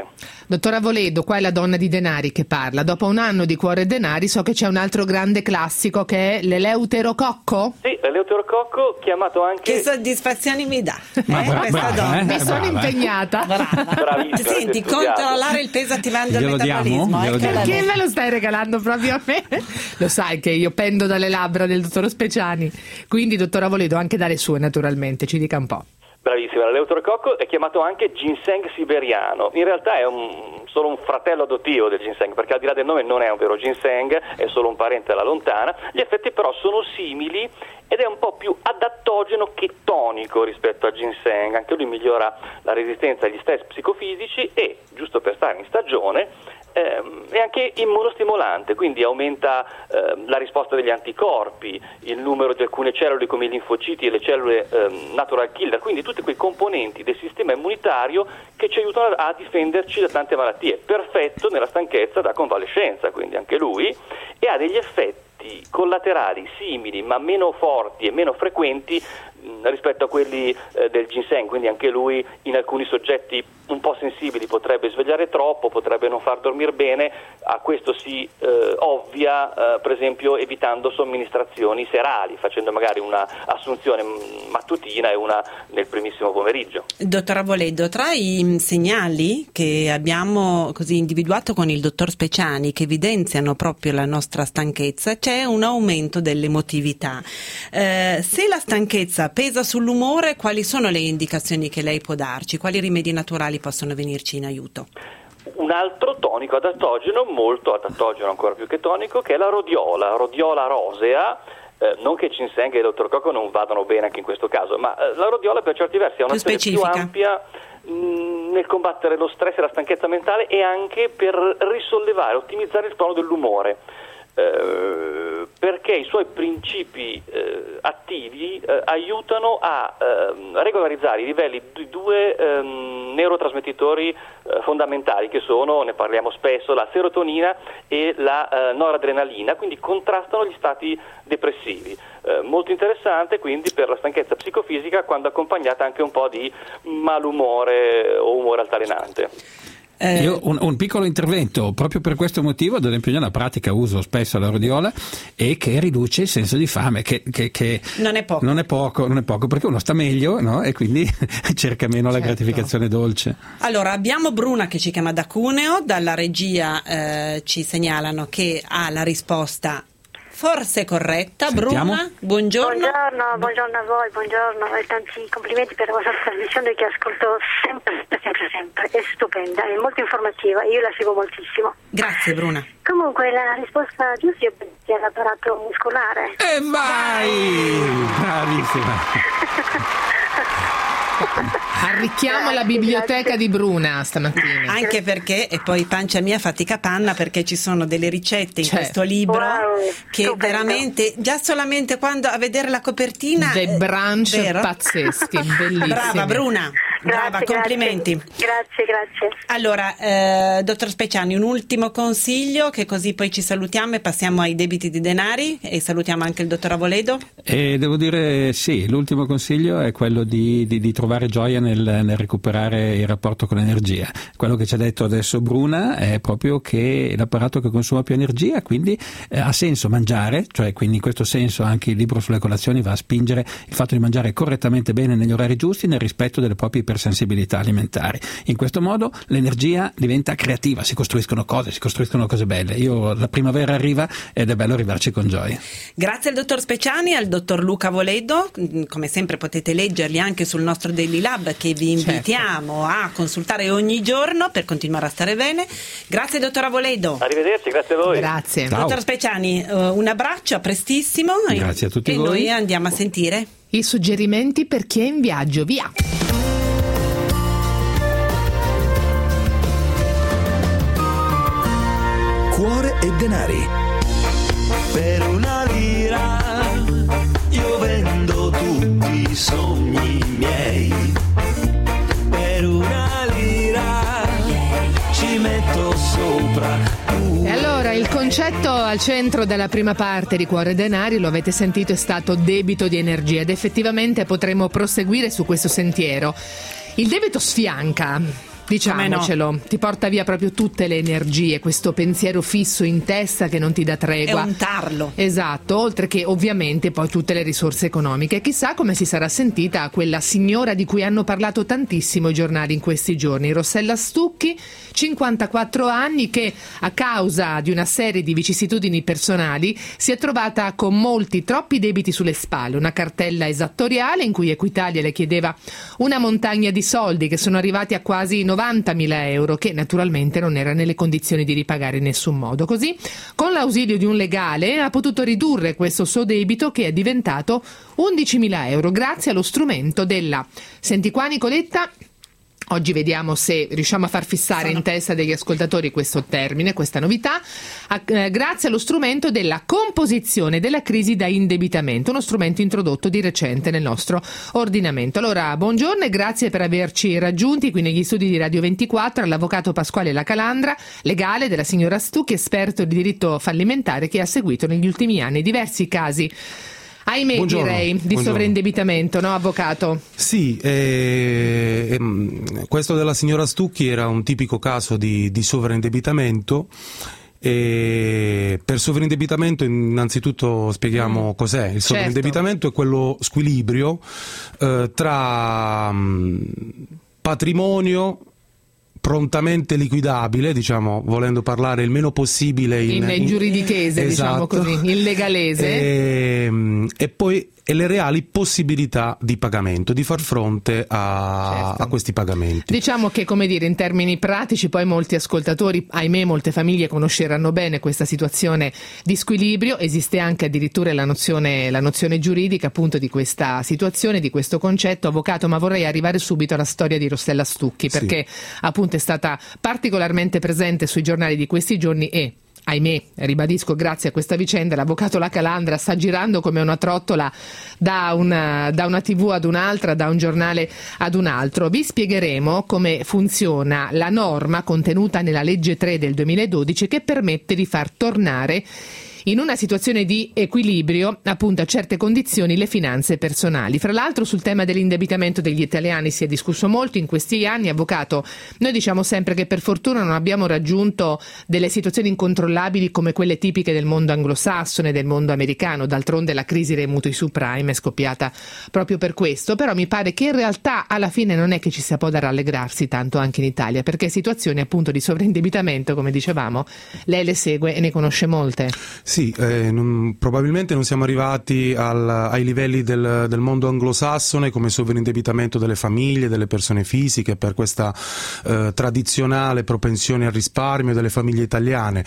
Dottor Avoledo, qua è la donna di Denari che parla. Dopo un anno di Cuore e Denari so che c'è un altro grande classico che è l'eleuterococco. Sì, l'eleuterococco, chiamato anche... Che soddisfazioni mi dà eh, Ma bra- questa brava, donna. eh? Mi sono brava, eh. impegnata. Bravissima, Senti, avete studiato. controllare il peso attivando il Glielo metabolismo. diamo? Glielo eccola diamo. lì. Perché me lo stai regalando proprio a me? Lo sai che io pendo dalle labbra del dottor Speciani. Quindi, dottor Avoledo, anche dalle sue naturalmente, ci dica un po'. Bravissima, l'eleuterococco è chiamato anche ginseng siberiano. In realtà è un, solo un fratello adottivo del ginseng, perché al di là del nome non è un vero ginseng, è solo un parente alla lontana. Gli effetti però sono simili ed è un po' più adattogeno che tonico rispetto al ginseng. Anche lui migliora la resistenza agli stress psicofisici e, giusto per stare in stagione, ehm, è anche immunostimolante, quindi aumenta ehm, la risposta degli anticorpi, il numero di alcune cellule come i linfociti e le cellule ehm, natural killer, quindi tutti quei componenti del sistema immunitario che ci aiutano a difenderci da tante malattie. Perfetto nella stanchezza da convalescenza, quindi anche lui, e ha degli effetti collaterali simili ma meno forti e meno frequenti mh, rispetto a quelli eh, del ginseng, quindi anche lui in alcuni soggetti un po' sensibili potrebbe svegliare troppo, potrebbe non far dormire bene. A questo si eh, ovvia eh, per esempio evitando somministrazioni serali, facendo magari una assunzione mattutina e una nel primissimo pomeriggio. Dottor Avoledo, tra i segnali che abbiamo così individuato con il dottor Speciani che evidenziano proprio la nostra stanchezza c'è un aumento dell'emotività. Eh, se la stanchezza pesa sull'umore, quali sono le indicazioni che lei può darci? Quali rimedi naturali possono venirci in aiuto? Un altro tonico adattogeno, molto adattogeno ancora più che tonico, che è la rodiola, rodiola rosea. Eh, non che ginseng e l'eleuterococco non vadano bene anche in questo caso, ma eh, la rodiola per certi versi è un'azione più, più ampia mh, nel combattere lo stress e la stanchezza mentale e anche per risollevare, ottimizzare il tono dell'umore. Eh, perché i suoi principi eh, attivi eh, aiutano a eh, regolarizzare i livelli di due eh, neurotrasmettitori eh, fondamentali che sono, ne parliamo spesso, la serotonina e la eh, noradrenalina, quindi contrastano gli stati depressivi. Eh, molto interessante quindi per la stanchezza psicofisica quando accompagnata anche un po' di malumore o umore altalenante. Io un, un piccolo intervento proprio per questo motivo, ad esempio nella pratica uso spesso la rodiola e che riduce il senso di fame, che, che, che non è poco, non è poco, non è poco perché uno sta meglio, no? E quindi cerca meno certo. la gratificazione dolce. Allora abbiamo Bruna che ci chiama da Cuneo, dalla regia eh, ci segnalano che ha la risposta forse corretta. Sentiamo. Bruna, buongiorno. Buongiorno, buongiorno a voi, buongiorno e tanti complimenti per la vostra trasmissione che ascolto sempre, sempre, sempre. È stupenda, è molto informativa, io la seguo moltissimo. Grazie Bruna. Comunque la risposta giusta è l'apparato muscolare. E vai! Bravissima! Arricchiamo la biblioteca di Bruna stamattina. Anche perché, e poi pancia mia fatica panna, perché ci sono delle ricette in C'è. questo libro Wow, che stupendo. Veramente, già solamente quando a vedere la copertina, dei eh, brunch vero? pazzeschi, bellissimi. Brava Bruna, brava, Grazie, complimenti. Grazie, grazie. Allora, eh, dottor Speciani, un ultimo consiglio, che così poi ci salutiamo e passiamo ai debiti di denari e salutiamo anche il dottor Avoledo. E devo dire sì, l'ultimo consiglio è quello di, di, di trovare gioia nel, nel recuperare il rapporto con l'energia. Quello che ci ha detto adesso Bruna è proprio che l'apparato che consuma più energia, quindi eh, ha senso mangiare, cioè quindi in questo senso anche il libro sulle colazioni va a spingere il fatto di mangiare correttamente bene negli orari giusti nel rispetto delle proprie ipersensibilità alimentari. In questo modo l'energia diventa creativa, si costruiscono cose, si costruiscono cose belle. Io la primavera arriva ed è bello arrivarci con gioia. Grazie al dottor Speciani, al dottor Luca Avoledo. Come sempre potete leggerli anche sul nostro Daily Lab, che vi invitiamo certo. a consultare ogni giorno per continuare a stare bene. Grazie dottor Avoledo. Arrivederci, grazie a voi. Grazie. Ciao. Dottor Speciani, un abbraccio, a prestissimo. Grazie a tutti e voi. E noi andiamo a sentire i suggerimenti per chi è in viaggio. Via! Cuore e denari. Per una lira io vendo tutti i sogni miei. Per una lira ci metto sopra. E allora il concetto al centro della prima parte di Cuore e Denari, lo avete sentito, è stato debito di energia, ed effettivamente potremo proseguire su questo sentiero. Il debito sfianca. Diciamocelo, no. Ti porta via proprio tutte le energie, questo pensiero fisso in testa che non ti dà tregua. È un tarlo. Esatto, oltre che ovviamente poi tutte le risorse economiche. Chissà come si sarà sentita quella signora di cui hanno parlato tantissimo i giornali in questi giorni, Rossella Stucchi, cinquantaquattro anni, che a causa di una serie di vicissitudini personali si è trovata con molti, troppi debiti sulle spalle, una cartella esattoriale in cui Equitalia le chiedeva una montagna di soldi che sono arrivati a quasi novantamila euro, che naturalmente non era nelle condizioni di ripagare in nessun modo. Così, con l'ausilio di un legale, ha potuto ridurre questo suo debito, che è diventato undicimila euro grazie allo strumento della, senti qua Nicoletta, oggi vediamo se riusciamo a far fissare in testa degli ascoltatori questo termine, questa novità, eh, grazie allo strumento della composizione della crisi da indebitamento, uno strumento introdotto di recente nel nostro ordinamento. Allora, buongiorno e grazie per averci raggiunti qui negli studi di Radio ventiquattro all'avvocato Pasquale La Calandra, legale della signora Stucchi, esperto di diritto fallimentare, che ha seguito negli ultimi anni diversi casi, ahimè, buongiorno, direi, di buongiorno. sovraindebitamento, no avvocato? Sì, eh, eh, questo della signora Stucchi era un tipico caso di, di sovraindebitamento. E per sovraindebitamento innanzitutto spieghiamo mm. cos'è. Il sovraindebitamento certo. è quello squilibrio eh, tra mh, patrimonio prontamente liquidabile, diciamo, volendo parlare il meno possibile in, in, in giuridichese, esatto. diciamo così, in legalese, e, e poi e le reali possibilità di pagamento, di far fronte a, certo. a questi pagamenti. Diciamo che, come dire, in termini pratici, poi molti ascoltatori, ahimè molte famiglie conosceranno bene questa situazione di squilibrio. Esiste anche addirittura la nozione, la nozione giuridica appunto di questa situazione, di questo concetto. Avvocato, ma vorrei arrivare subito alla storia di Rossella Stucchi, perché sì. appunto è stata particolarmente presente sui giornali di questi giorni e, ahimè, ribadisco, grazie a questa vicenda l'avvocato La Calandra sta girando come una trottola da una, da una tivù ad un'altra, da un giornale ad un altro. Vi spiegheremo come funziona la norma contenuta nella legge tre del duemiladodici, che permette di far tornare in una situazione di equilibrio, appunto a certe condizioni, le finanze personali. Fra l'altro, sul tema dell'indebitamento degli italiani si è discusso molto in questi anni. Avvocato, noi diciamo sempre che per fortuna non abbiamo raggiunto delle situazioni incontrollabili come quelle tipiche del mondo anglosassone, del mondo americano. D'altronde la crisi dei mutui subprime è scoppiata proprio per questo, però mi pare che in realtà alla fine non è che ci sia poi da rallegrarsi tanto anche in Italia, perché situazioni appunto di sovraindebitamento, come dicevamo, lei le segue e ne conosce molte. Sì, eh, non, probabilmente non siamo arrivati al, ai livelli del, del mondo anglosassone come sovraindebitamento delle famiglie, delle persone fisiche, per questa eh, tradizionale propensione al risparmio delle famiglie italiane.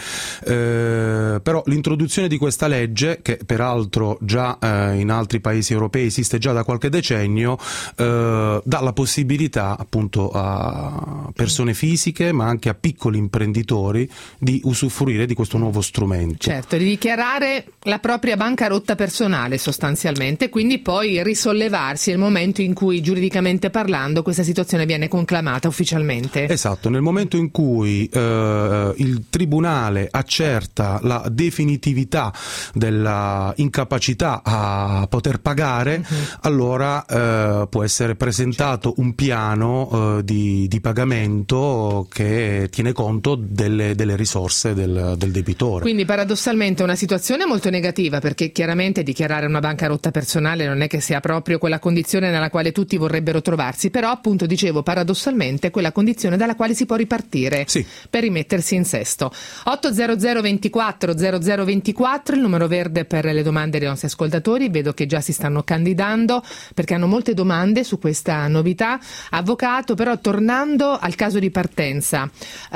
Eh, però l'introduzione di questa legge, che peraltro già eh, in altri paesi europei esiste già da qualche decennio, eh, dà la possibilità appunto a persone fisiche, ma anche a piccoli imprenditori, di usufruire di questo nuovo strumento. Certo, di dichiarare la propria bancarotta personale sostanzialmente, quindi poi risollevarsi nel momento in cui, giuridicamente parlando, questa situazione viene conclamata ufficialmente. Esatto, nel momento in cui eh, il tribunale accerta la definitività della incapacità a poter pagare, uh-huh. allora eh, può essere presentato certo. un piano eh, di, di pagamento che tiene conto delle, delle risorse del, del debitore. Quindi paradossalmente una situazione molto negativa, perché chiaramente dichiarare una bancarotta personale non è che sia proprio quella condizione nella quale tutti vorrebbero trovarsi, però appunto dicevo paradossalmente quella condizione dalla quale si può ripartire sì. per rimettersi in sesto. otto zero zero ventiquattro zero zero ventiquattro il numero verde per le domande dei nostri ascoltatori. Vedo che già si stanno candidando perché hanno molte domande su questa novità. Avvocato, però tornando al caso di partenza,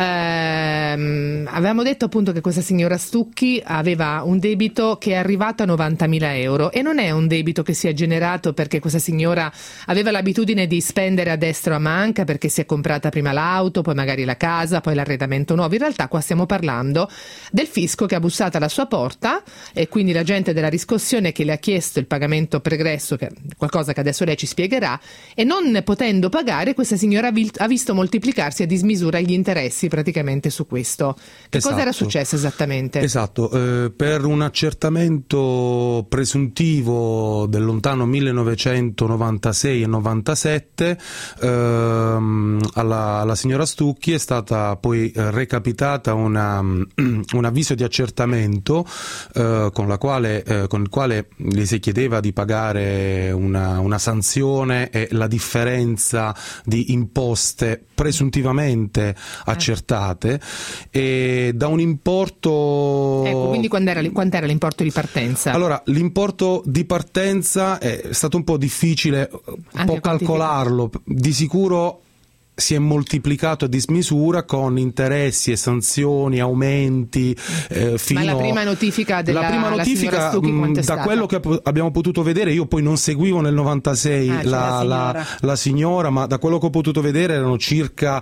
ehm, avevamo detto appunto che questa signora Stucchi aveva un debito che è arrivato a novantamila euro, e non è un debito che si è generato perché questa signora aveva l'abitudine di spendere a destra o a manca, perché si è comprata prima l'auto, poi magari la casa, poi l'arredamento nuovo. In realtà qua stiamo parlando del fisco che ha bussato alla sua porta, e quindi l'agente della riscossione che le ha chiesto il pagamento pregresso, che qualcosa che adesso lei ci spiegherà, e non potendo pagare questa signora ha visto moltiplicarsi a dismisura gli interessi praticamente su questo. Che esatto. cosa era successo esattamente? Esatto. Eh, Eh, per un accertamento presuntivo del lontano millenovecentonovantasei e novantasette ehm, alla, alla signora Stucchi è stata poi eh, recapitata una, un avviso di accertamento eh, con, la quale, eh, con il quale le si chiedeva di pagare una, una sanzione e la differenza di imposte presuntivamente accertate, e da un importo... Ecco, quindi quant'era, quant'era l'importo di partenza? Allora, l'importo di partenza è stato un po' difficile un po' calcolarlo, di sicuro si è moltiplicato a dismisura con interessi e sanzioni, aumenti eh, fino... Ma la prima notifica della la prima notifica, Stucchi, mh, da stata? quello che abbiamo potuto vedere, io poi non seguivo nel novantasei ah, la, la, signora. La, la signora, ma da quello che ho potuto vedere erano circa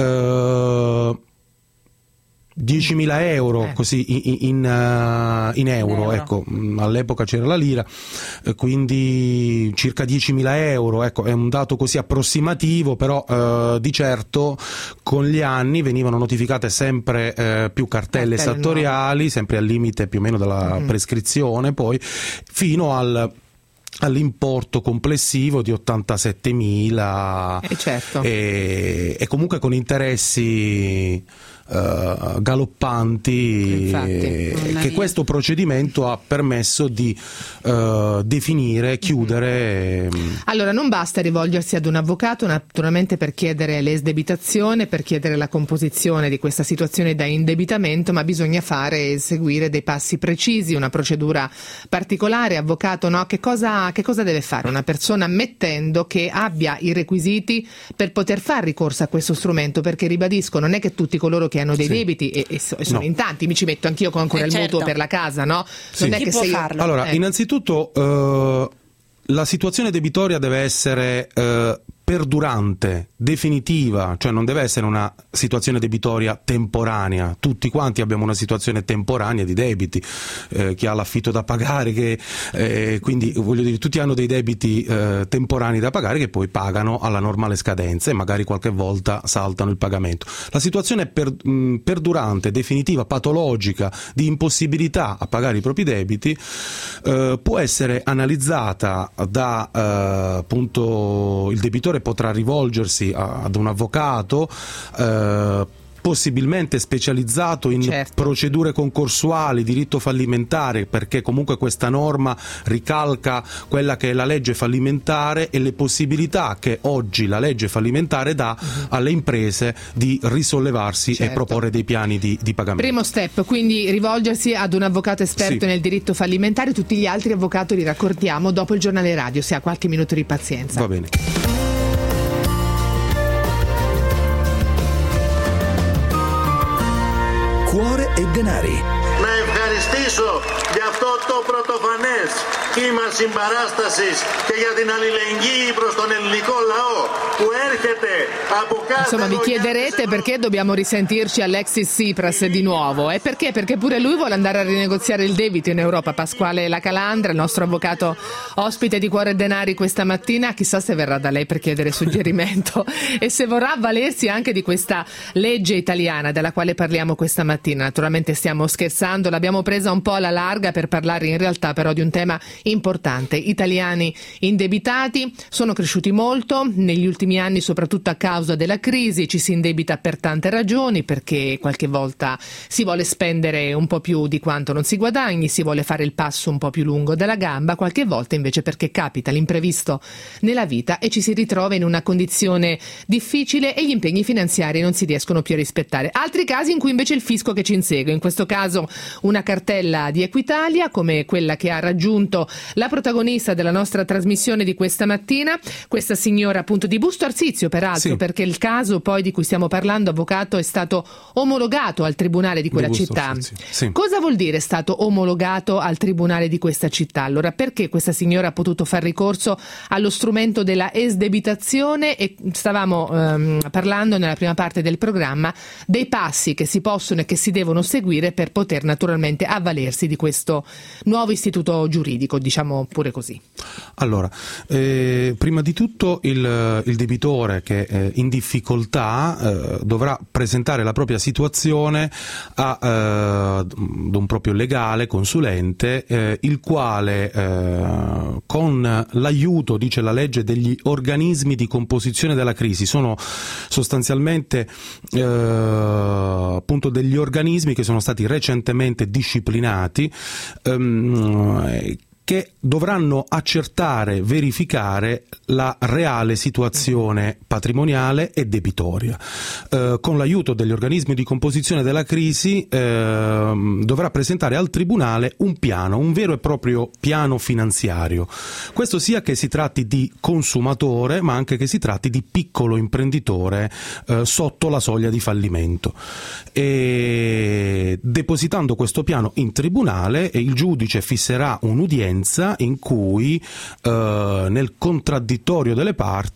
eh, diecimila euro, eh. così in, in, uh, in euro, euro. Ecco, all'epoca c'era la lira, quindi circa diecimila euro, ecco, è un dato così approssimativo, però uh, di certo con gli anni venivano notificate sempre uh, più cartelle, cartelle esattoriali, no. sempre al limite più o meno della mm. prescrizione, poi fino al all'importo complessivo di ottantasettemila eh certo. e, e comunque con interessi Uh, galoppanti. Infatti, eh, che questo procedimento ha permesso di uh, definire, chiudere. Mm. Allora, non basta rivolgersi ad un avvocato naturalmente per chiedere l'esdebitazione, per chiedere la composizione di questa situazione da indebitamento, ma bisogna fare e seguire dei passi precisi, una procedura particolare. Avvocato, no? Che cosa, che cosa deve fare una persona ammettendo che abbia i requisiti per poter fare ricorso a questo strumento? Perché ribadisco, non è che tutti coloro che hanno dei sì. debiti e, e sono no. in tanti, mi ci metto anch'io con ancora eh, il certo. mutuo per la casa, no? Sì. Non è Chi che può se io... farlo? Allora, eh. innanzitutto uh, la situazione debitoria deve essere uh, perdurante, definitiva, cioè non deve essere una situazione debitoria temporanea. Tutti quanti abbiamo una situazione temporanea di debiti, eh, chi ha l'affitto da pagare, che, eh, quindi voglio dire, tutti hanno dei debiti eh, temporanei da pagare che poi pagano alla normale scadenza e magari qualche volta saltano il pagamento. La situazione per, mh, perdurante, definitiva, patologica, di impossibilità a pagare i propri debiti eh, può essere analizzata da eh, appunto il debitore potrà rivolgersi a, ad un avvocato eh, possibilmente specializzato in certo. procedure concorsuali, diritto fallimentare, perché comunque questa norma ricalca quella che è la legge fallimentare e le possibilità che oggi la legge fallimentare dà uh-huh. alle imprese di risollevarsi certo. e proporre dei piani di, di pagamento. Primo step, quindi rivolgersi ad un avvocato esperto sì. nel diritto fallimentare. Tutti gli altri avvocati li raccontiamo dopo il giornale radio, se ha qualche minuto di pazienza. Va bene. Cuore e denari. Να ευχαριστήσω για αυτό το πρωτοφανές κύμα συμπαράστασης και για την αλληλεγγύη προς τον ελληνικό λαό που έρχεται από κάθε... Insomma, vi chiederete perché dobbiamo risentirci Alexis Tsipras di nuovo. E perché? Perché pure lui vuole andare a rinegoziare il debito in Europa. Pasquale La Calandra, il nostro avvocato ospite di Cuore e Denari questa mattina, chissà se verrà da lei per chiedere suggerimento e se vorrà avvalersi anche di questa legge italiana della quale parliamo questa mattina. Naturalmente stiamo scherzando, l'abbiamo presa un po' alla larga per parlare in realtà però di un tema importante. Italiani indebitati sono cresciuti molto negli ultimi anni, soprattutto a causa della crisi. Ci si indebita per tante ragioni, perché qualche volta si vuole spendere un po' più di quanto non si guadagni, si vuole fare il passo un po' più lungo della gamba, qualche volta invece perché capita l'imprevisto nella vita e ci si ritrova in una condizione difficile e gli impegni finanziari non si riescono più a rispettare. Altri casi in cui invece il fisco che ci insegue, in questo caso una cartella di Equitalia come quella che ha raggiunto la protagonista della nostra trasmissione di questa mattina, questa signora appunto di Busto Arsizio, peraltro, sì. perché il caso poi di cui stiamo parlando, avvocato, è stato omologato al tribunale di quella di città. Sì. Cosa vuol dire è stato omologato al tribunale di questa città? Allora, perché questa signora ha potuto far ricorso allo strumento della esdebitazione? E stavamo ehm, parlando nella prima parte del programma dei passi che si possono e che si devono seguire per poter naturalmente avvalere avvalersi di questo nuovo istituto giuridico, diciamo pure così? Allora, eh, prima di tutto il, il debitore che è in difficoltà eh, dovrà presentare la propria situazione a, eh, ad un proprio legale, consulente, eh, il quale eh, con l'aiuto, dice la legge, degli organismi di composizione della crisi, sono sostanzialmente eh, appunto degli organismi che sono stati recentemente disciplinati, ehm, che dovranno accertare, verificare la reale situazione patrimoniale e debitoria. Eh, con l'aiuto degli organismi di composizione della crisi eh, dovrà presentare al Tribunale un piano, un vero e proprio piano finanziario. Questo sia che si tratti di consumatore, ma anche che si tratti di piccolo imprenditore eh, sotto la soglia di fallimento. E depositando questo piano in Tribunale, il giudice fisserà un'udienza in cui eh, nel contraddittorio delle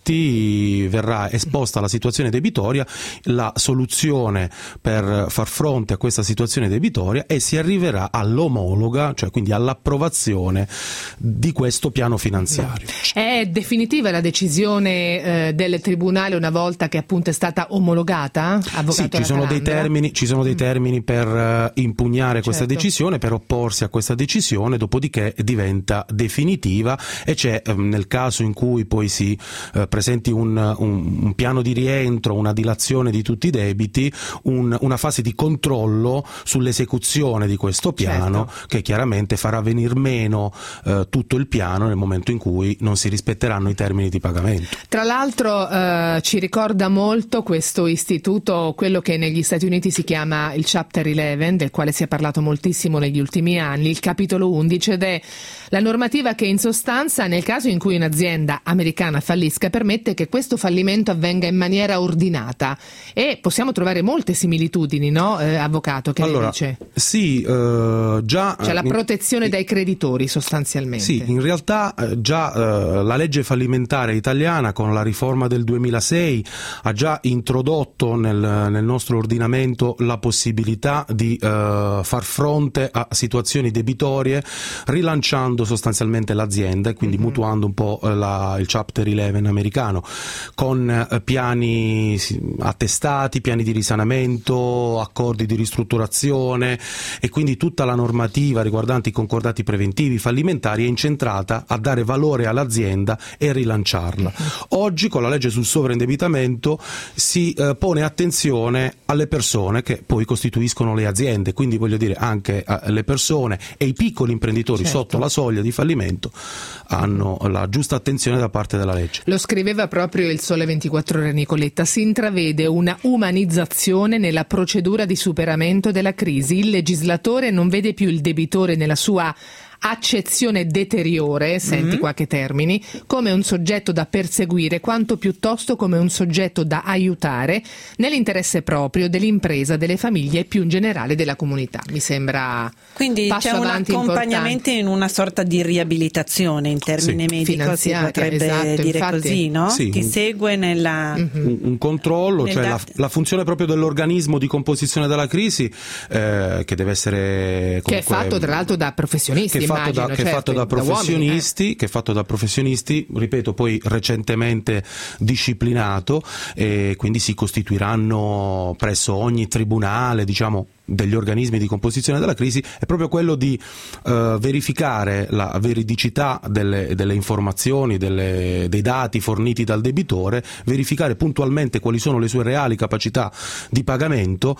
parti verrà esposta la situazione debitoria, la soluzione per far fronte a questa situazione debitoria, e si arriverà all'omologa, cioè quindi all'approvazione di questo piano finanziario. È definitiva la decisione eh, del Tribunale una volta che appunto è stata omologata? Avvocato sì, ci sono, dei termini, ci sono dei termini per uh, impugnare questa certo. decisione, per opporsi a questa decisione, dopodiché diventa definitiva, e c'è ehm, nel caso in cui poi si eh, presenti un, un, un piano di rientro, una dilazione di tutti i debiti, un, una fase di controllo sull'esecuzione di questo piano, certo. che chiaramente farà venir meno eh, tutto il piano nel momento in cui non si rispetteranno i termini di pagamento. Tra l'altro eh, ci ricorda molto questo istituto quello che negli Stati Uniti si chiama il Chapter undici, del quale si è parlato moltissimo negli ultimi anni, il capitolo undici, ed è la normativa che in sostanza, nel caso in cui un'azienda americana fallisca, permette che questo fallimento avvenga in maniera ordinata, e possiamo trovare molte similitudini, no, eh, avvocato, che allora, lei dice? Sì, eh, già... Cioè la protezione in, dai creditori sostanzialmente. Sì, in realtà eh, già eh, la legge fallimentare italiana con la riforma del duemilasei ha già introdotto nel, nel nostro ordinamento la possibilità di eh, far fronte a situazioni debitorie rilanciando sostanzialmente l'azienda e quindi mm-hmm. mutuando un po' la, il Chapter undici americano con eh, piani attestati, piani di risanamento, accordi di ristrutturazione, e quindi tutta la normativa riguardante i concordati preventivi fallimentari è incentrata a dare valore all'azienda e rilanciarla. Mm-hmm. Oggi con la legge sul sovraindebitamento si eh, pone attenzione alle persone che poi costituiscono le aziende, quindi voglio dire anche eh, le persone e i piccoli imprenditori certo. sotto la soglia di fallimento hanno la giusta attenzione da parte della legge. Lo scriveva proprio il Sole ventiquattro Ore Nicoletta: si intravede una umanizzazione nella procedura di superamento della crisi. Il legislatore non vede più il debitore nella sua accezione deteriore, senti mm-hmm. qua che termini, come un soggetto da perseguire, quanto piuttosto come un soggetto da aiutare nell'interesse proprio dell'impresa, delle famiglie e più in generale della comunità. Mi sembra quindi passo c'è un accompagnamento importante. In una sorta di riabilitazione in termini sì. medico, si potrebbe esatto, dire infatti, così, no? Sì. Ti segue nella mm-hmm. un, un controllo, nella... cioè la, la funzione proprio dell'organismo di composizione della crisi eh, che deve essere comunque, che è fatto tra l'altro da professionisti. Che Fatto da, che certo, è fatto da professionisti, da uomini, eh. che è fatto da professionisti, ripeto, poi recentemente disciplinato, e quindi si costituiranno presso ogni tribunale, diciamo, degli organismi di composizione della crisi, è proprio quello di uh, verificare la veridicità delle, delle informazioni, delle, dei dati forniti dal debitore, verificare puntualmente quali sono le sue reali capacità di pagamento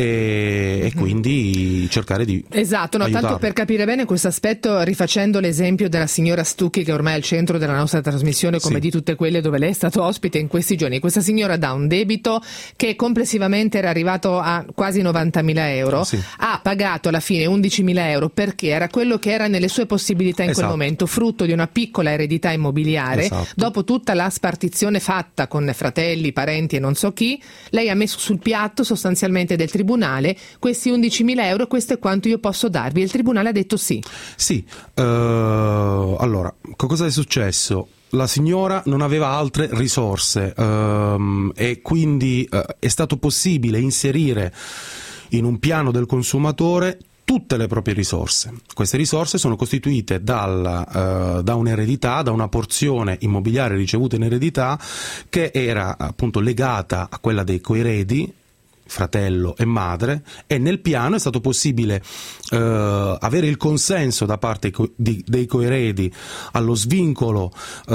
e, mm-hmm. e quindi cercare di esatto, no, aiutarlo. Tanto per capire bene questo aspetto, rifacendo l'esempio della signora Stucchi, che ormai è al centro della nostra trasmissione, come sì. di tutte quelle dove lei è stato ospite in questi giorni. Questa signora dà un debito che complessivamente era arrivato a quasi novantamila euro. Sì. Ha pagato alla fine undicimila euro perché era quello che era nelle sue possibilità in esatto. quel momento, frutto di una piccola eredità immobiliare. Esatto. Dopo tutta la spartizione fatta con fratelli, parenti e non so chi, lei ha messo sul piatto sostanzialmente del tribunale questi undicimila euro, questo è quanto io posso darvi. Il tribunale ha detto sì. Sì, uh, allora, cosa è successo? La signora non aveva altre risorse um, e quindi uh, è stato possibile inserire in un piano del consumatore tutte le proprie risorse. Queste risorse sono costituite dal, uh, da un'eredità, da una porzione immobiliare ricevuta in eredità che era appunto legata a quella dei coeredi, fratello e madre, e nel piano è stato possibile uh, avere il consenso da parte co- di, dei coeredi allo svincolo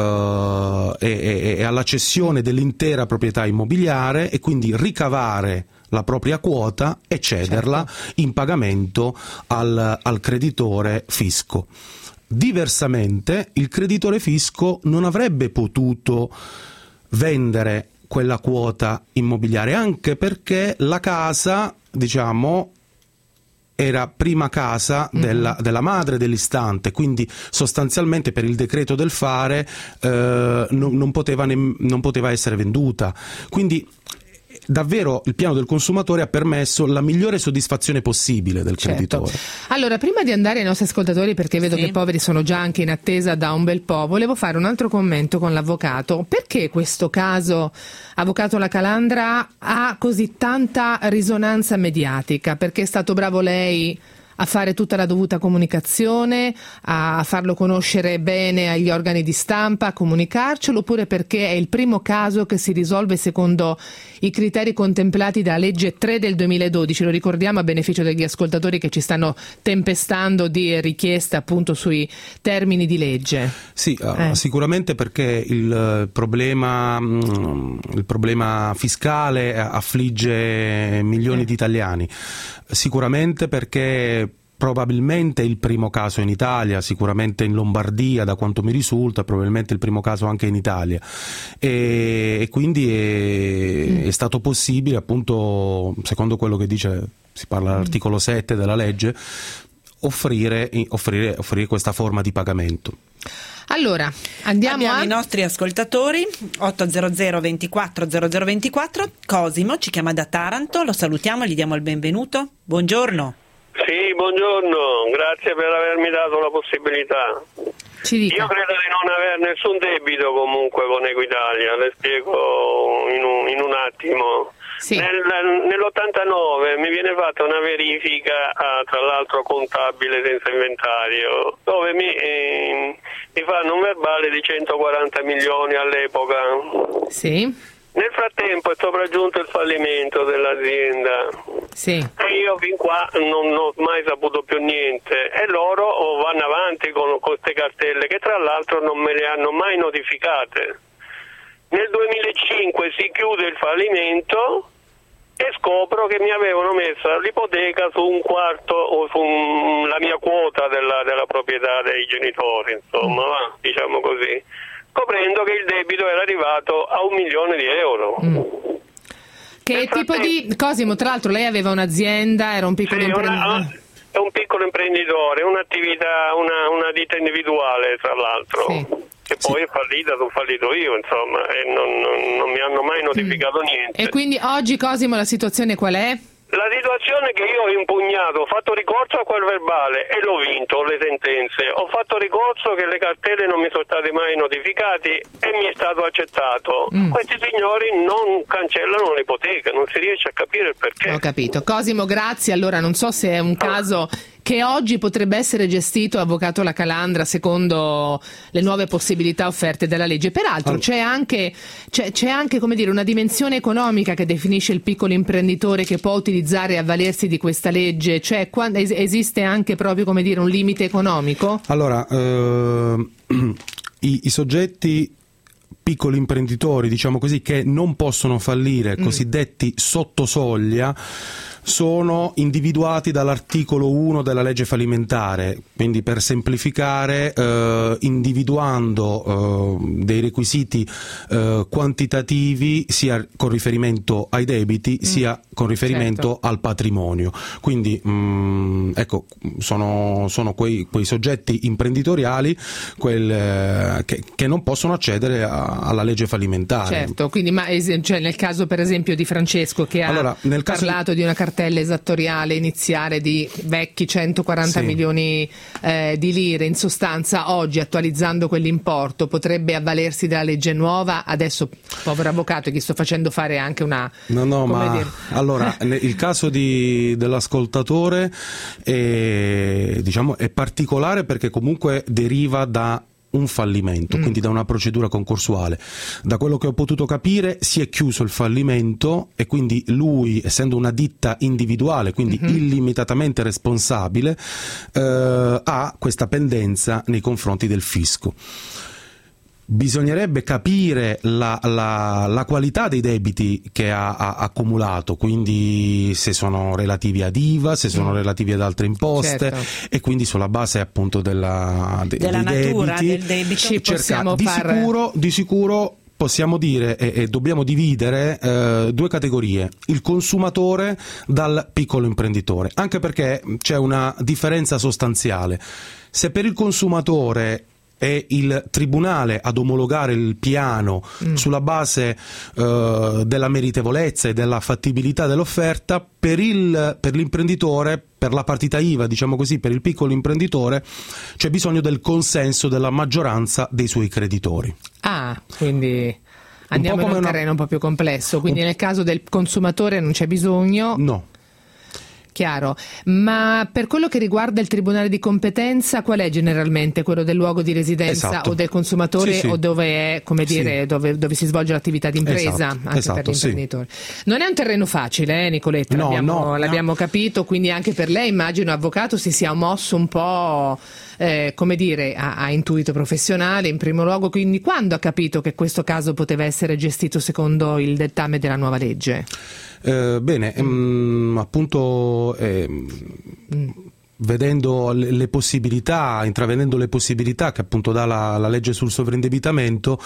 uh, e, e, e alla cessione dell'intera proprietà immobiliare e quindi ricavare la propria quota e cederla certo. in pagamento al, al creditore fisco. Diversamente, il creditore fisco non avrebbe potuto vendere quella quota immobiliare, anche perché la casa, diciamo, era prima casa della, mm-hmm. della madre dell'istante, quindi sostanzialmente per il decreto del fare eh, non, non, poteva ne, non poteva essere venduta. Quindi davvero il piano del consumatore ha permesso la migliore soddisfazione possibile del certo. creditore. Allora, prima di andare ai nostri ascoltatori, perché vedo sì. che i poveri sono già anche in attesa da un bel po', volevo fare un altro commento con l'avvocato. Perché questo caso, avvocato La Calandra, ha così tanta risonanza mediatica? Perché è stato bravo lei a fare tutta la dovuta comunicazione, a farlo conoscere bene agli organi di stampa, a comunicarcelo, oppure perché è il primo caso che si risolve secondo i criteri contemplati dalla legge tre del duemiladodici? Lo ricordiamo a beneficio degli ascoltatori che ci stanno tempestando di richieste appunto sui termini di legge. Sì, eh. sicuramente perché il problema, il problema fiscale affligge milioni eh. di italiani. Sicuramente perché probabilmente il primo caso in Italia, sicuramente in Lombardia da quanto mi risulta, probabilmente il primo caso anche in Italia, e, e quindi è, mm. è stato possibile, appunto, secondo quello che dice, si parla dell'articolo sette della legge, offrire, offrire, offrire questa forma di pagamento. Allora, andiamo Abbiamo a... i nostri ascoltatori. Otto zero zero ventiquattro zero zero ventiquattro. Cosimo ci chiama da Taranto, lo salutiamo, gli diamo il benvenuto. Buongiorno. Sì, buongiorno, grazie per avermi dato la possibilità. Ci dica. Io credo di non avere nessun debito comunque con Equitalia, le spiego in un, in un attimo. Sì. Nel, nell'ottantanove mi viene fatta una verifica, ah, tra l'altro contabile senza inventario, dove mi, eh, mi fanno un verbale di centoquaranta milioni all'epoca. Sì. Nel frattempo è sopraggiunto il fallimento dell'azienda. Sì. E io fin qua non ho mai saputo più niente, e loro vanno avanti con queste cartelle che tra l'altro non me le hanno mai notificate. Nel duemilacinque si chiude il fallimento e scopro che mi avevano messo l'ipoteca su un quarto o su un, la mia quota della, della proprietà dei genitori, insomma, va, diciamo così, scoprendo che il debito era arrivato a un milione di euro. Mm. Che tipo di... Cosimo, tra l'altro lei aveva un'azienda, era un piccolo sì, imprenditore? È un piccolo imprenditore, un'attività, una, una ditta individuale tra l'altro. Sì. Che poi è fallita, sono fallito io, insomma, e non, non, non mi hanno mai notificato mm. niente. E quindi oggi, Cosimo, la situazione qual è? La situazione è che io ho impugnato, ho fatto ricorso a quel verbale e l'ho vinto, le sentenze. Ho fatto ricorso che le cartelle non mi sono state mai notificate e mi è stato accettato. Mm. Questi signori non cancellano l'ipoteca, non si riesce a capire il perché. Ho capito. Cosimo, grazie. Allora, non so se è un caso che oggi potrebbe essere gestito, avvocato La Calandra, secondo le nuove possibilità offerte dalla legge. Peraltro allora. c'è anche, c'è, c'è anche come dire, una dimensione economica che definisce il piccolo imprenditore che può utilizzare e avvalersi di questa legge, cioè quando es- esiste anche proprio, come dire, un limite economico? Allora, eh, i, i soggetti piccoli imprenditori, diciamo così, che non possono fallire, mm. cosiddetti sotto soglia, sono individuati dall'articolo uno della legge fallimentare, quindi per semplificare, eh, individuando eh, dei requisiti eh, quantitativi sia con riferimento ai debiti mm. sia con riferimento certo. al patrimonio. Quindi mh, ecco, sono, sono quei, quei soggetti imprenditoriali quel, eh, che, che non possono accedere a, alla legge fallimentare. Certo, quindi ma, cioè, nel caso per esempio di Francesco che ha allora, nel parlato caso di... di una cartella cartella esattoriale iniziale di vecchi centoquaranta Sì. milioni eh, di lire. In sostanza oggi, attualizzando quell'importo, potrebbe avvalersi della legge nuova. Adesso, povero avvocato, gli sto facendo fare anche una... No, no, come ma dire... allora ne- il caso di, dell'ascoltatore è, diciamo, è particolare perché comunque deriva da un fallimento, mm. quindi da una procedura concorsuale. Da quello che ho potuto capire si è chiuso il fallimento e quindi lui, essendo una ditta individuale, quindi mm-hmm. illimitatamente responsabile, eh, ha questa pendenza nei confronti del fisco. Bisognerebbe capire la, la, la qualità dei debiti che ha, ha accumulato, quindi se sono relativi ad I V A, se sono mm. relativi ad altre imposte, certo. e quindi sulla base appunto della, de, della dei natura debiti, del debito ci possiamo di far... sicuro, di sicuro possiamo dire e, e dobbiamo dividere eh, due categorie: il consumatore dal piccolo imprenditore, anche perché c'è una differenza sostanziale. Se per il consumatore è il tribunale ad omologare il piano mm. sulla base uh, della meritevolezza e della fattibilità dell'offerta, per, il, per l'imprenditore, per la partita I V A, diciamo così, per il piccolo imprenditore c'è bisogno del consenso della maggioranza dei suoi creditori. Ah, quindi andiamo in un una... terreno un po' più complesso, quindi un... nel caso del consumatore non c'è bisogno? No. Chiaro, ma per quello che riguarda il tribunale di competenza, qual è generalmente? Quello del luogo di residenza esatto. o del consumatore, sì, sì. o dove è, come dire, sì. dove, dove si svolge l'attività di impresa, esatto. anche esatto, per l'imprenditore. Sì. Non è un terreno facile, eh, Nicoletta, no, l'abbiamo, no, l'abbiamo no. capito, quindi anche per lei, immagino, avvocato, si sia mosso un po', eh, come dire, a, a intuito professionale in primo luogo, quindi quando ha capito che questo caso poteva essere gestito secondo il dettame della nuova legge? Eh, bene, ehm, appunto ehm, mm. vedendo le, le possibilità, intravedendo le possibilità che appunto dà la, la legge sul sovraindebitamento,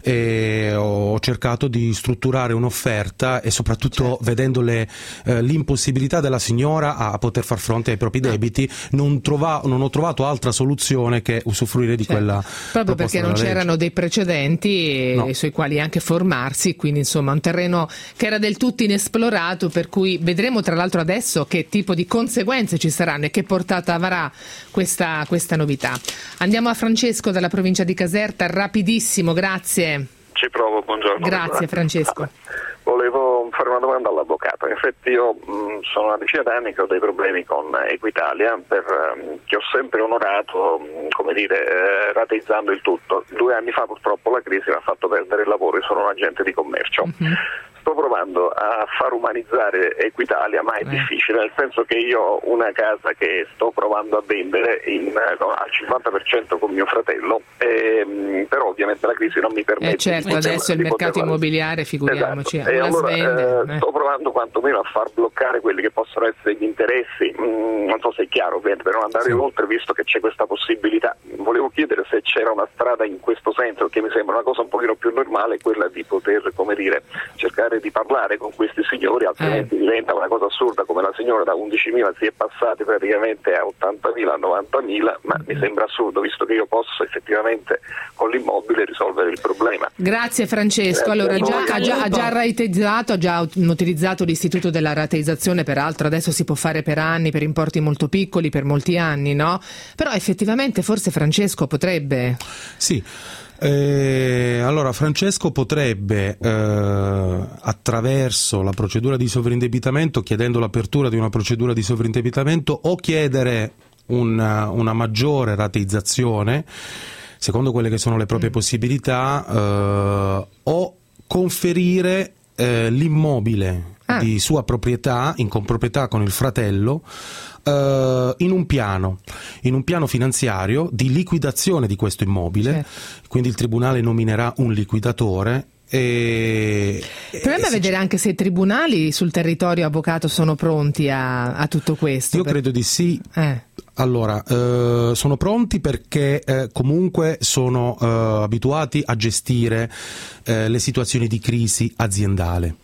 eh, ho cercato di strutturare un'offerta e soprattutto certo. vedendo le, eh, l'impossibilità della signora a, a poter far fronte ai propri debiti, non, trova, non ho trovato altra soluzione che usufruire di certo. quella proprio perché non c'erano legge. dei precedenti no. sui quali anche formarsi, quindi insomma un terreno che era del tutto inesplorato, per cui vedremo tra l'altro adesso che tipo di conseguenze ci saranno e che portata avrà questa, questa novità. Andiamo a Francesco dalla provincia di Caserta, rapidissimo, grazie. Ci provo, buongiorno. Grazie Francesco. Volevo fare una domanda all'avvocato. In effetti io mh, sono una decina d'anni che ho dei problemi con Equitalia, per, mh, che ho sempre onorato, mh, come dire, eh, rateizzando il tutto. Due anni fa purtroppo la crisi mi ha fatto perdere il lavoro, io sono un agente di commercio. Mm-hmm. Sto provando a far umanizzare Equitalia, ma è eh. difficile, nel senso che io ho una casa che sto provando a vendere in, no, al cinquanta per cento con mio fratello, e, però ovviamente la crisi non mi permette. Eh certo, di adesso poter, il mercato poter immobiliare, figuriamoci. Esatto. E allora svende, eh, eh. sto provando quantomeno a far bloccare quelli che possono essere gli interessi, mm, non so se è chiaro, per non andare sì. oltre, visto che c'è questa possibilità. Volevo chiedere se c'era una strada in questo senso, che mi sembra una cosa un pochino più normale, quella di poter, come dire, cercare di parlare con questi signori, altrimenti eh. diventa una cosa assurda, come la signora da undicimila si è passati praticamente a ottantamila, a novantamila, ma mm. mi sembra assurdo, visto che io posso effettivamente con l'immobile risolvere il problema. Grazie Francesco. Grazie. Allora già, ha, già, ha già rateizzato, ha già utilizzato l'istituto della rateizzazione, peraltro adesso si può fare per anni, per importi molto piccoli, per molti anni, no? Però effettivamente forse Francesco potrebbe... Sì. Eh, allora Francesco potrebbe eh, attraverso la procedura di sovraindebitamento, chiedendo l'apertura di una procedura di sovraindebitamento, o chiedere una, una maggiore rateizzazione secondo quelle che sono le proprie mm. possibilità, eh, o conferire eh, l'immobile ah. di sua proprietà in comproprietà con il fratello Uh, in un piano, in un piano finanziario di liquidazione di questo immobile, certo. Quindi il tribunale nominerà un liquidatore. E, proviamo a vedere anche se i tribunali sul territorio, avvocato, sono pronti a, a tutto questo. Io per... credo di sì. Eh. Allora, eh, sono pronti perché eh, comunque sono eh, abituati a gestire eh, le situazioni di crisi aziendale.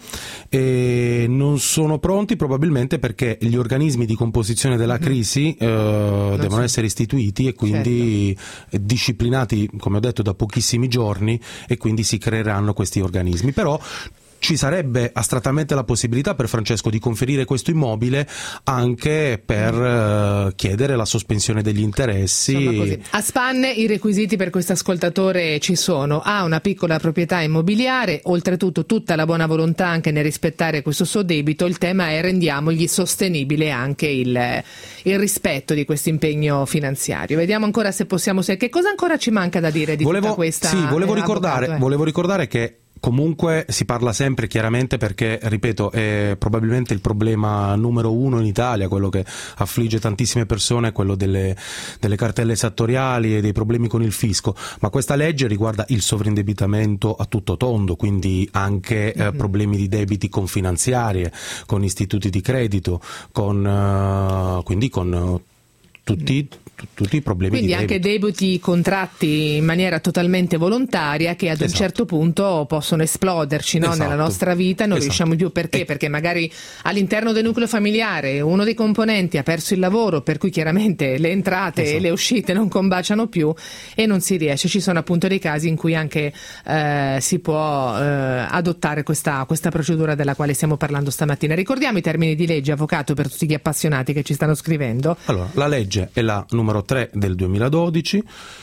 E non sono pronti probabilmente perché gli organismi di composizione della mm-hmm. crisi eh, devono so. essere istituiti e quindi certo. disciplinati, come ho detto, da pochissimi giorni, e quindi si creeranno questi organismi. Però ci sarebbe astrattamente la possibilità per Francesco di conferire questo immobile anche per uh, chiedere la sospensione degli interessi. Così. A spanne i requisiti per questo ascoltatore ci sono: ha una piccola proprietà immobiliare, oltretutto tutta la buona volontà anche nel rispettare questo suo debito. Il tema è: rendiamogli sostenibile anche il, il rispetto di questo impegno finanziario. Vediamo ancora se possiamo, se, che cosa ancora ci manca da dire di volevo, tutta questa. Sì, volevo eh, ricordare, avvocato, eh. volevo ricordare che comunque si parla sempre chiaramente, perché ripeto è probabilmente il problema numero uno in Italia, quello che affligge tantissime persone, quello delle, delle cartelle esattoriali e dei problemi con il fisco, ma questa legge riguarda il sovraindebitamento a tutto tondo, quindi anche eh, problemi di debiti con finanziarie, con istituti di credito, con uh, quindi con uh, tutti tutti i problemi quindi di debito. Anche debiti contratti in maniera totalmente volontaria che ad Esatto. un certo punto possono esploderci, no? Esatto. Nella nostra vita, non Esatto. riusciamo più. Perché? Perché magari all'interno del nucleo familiare uno dei componenti ha perso il lavoro, per cui chiaramente le entrate Esatto. e le uscite non combaciano più e non si riesce. Ci sono appunto dei casi in cui anche eh, si può eh, adottare questa, questa procedura della quale stiamo parlando stamattina. Ricordiamo i termini di legge, avvocato, per tutti gli appassionati che ci stanno scrivendo. Allora, la legge è la numero tre del duemiladodici,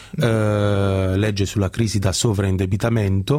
eh, legge sulla crisi da sovraindebitamento,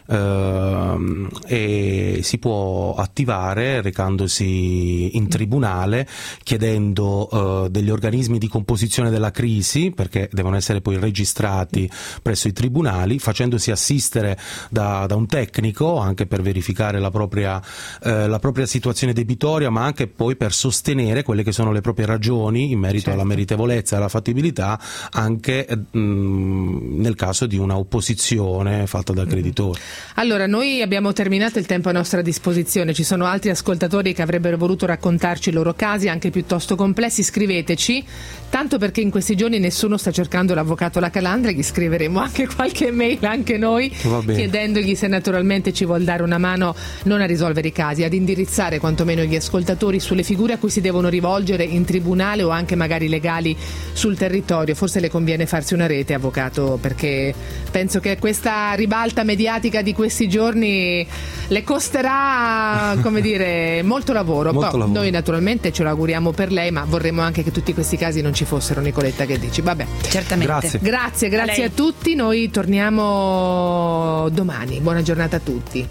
eh, e si può attivare recandosi in tribunale, chiedendo eh, degli organismi di composizione della crisi, perché devono essere poi registrati presso i tribunali, facendosi assistere da, da un tecnico anche per verificare la propria, eh, la propria situazione debitoria, ma anche poi per sostenere quelle che sono le proprie ragioni in merito certo. alla meritevolezza e alla fattibilità, anche mh, nel caso di una opposizione fatta dal creditore. Allora, noi abbiamo terminato il tempo a nostra disposizione, ci sono altri ascoltatori che avrebbero voluto raccontarci i loro casi anche piuttosto complessi. Scriveteci, tanto perché in questi giorni nessuno sta cercando l'avvocato La Calandra, gli scriveremo anche qualche mail anche noi, chiedendogli se naturalmente ci vuol dare una mano non a risolvere i casi, ad indirizzare quantomeno gli ascoltatori sulle figure a cui si devono rivolgere in tribunale o anche magari legali sul territorio. Forse le conviene farsi una rete, avvocato, perché penso che questa ribalta mediatica di questi giorni le costerà, come dire, molto lavoro. Molto Poi, lavoro. Noi naturalmente ce lo auguriamo per lei, ma vorremmo anche che tutti questi casi non ci fossero. Nicoletta, che dici? Vabbè, certamente. Grazie. Grazie, grazie a, a tutti. Noi torniamo domani. Buona giornata a tutti.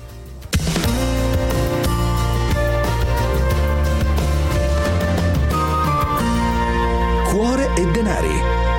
Cuore e denari.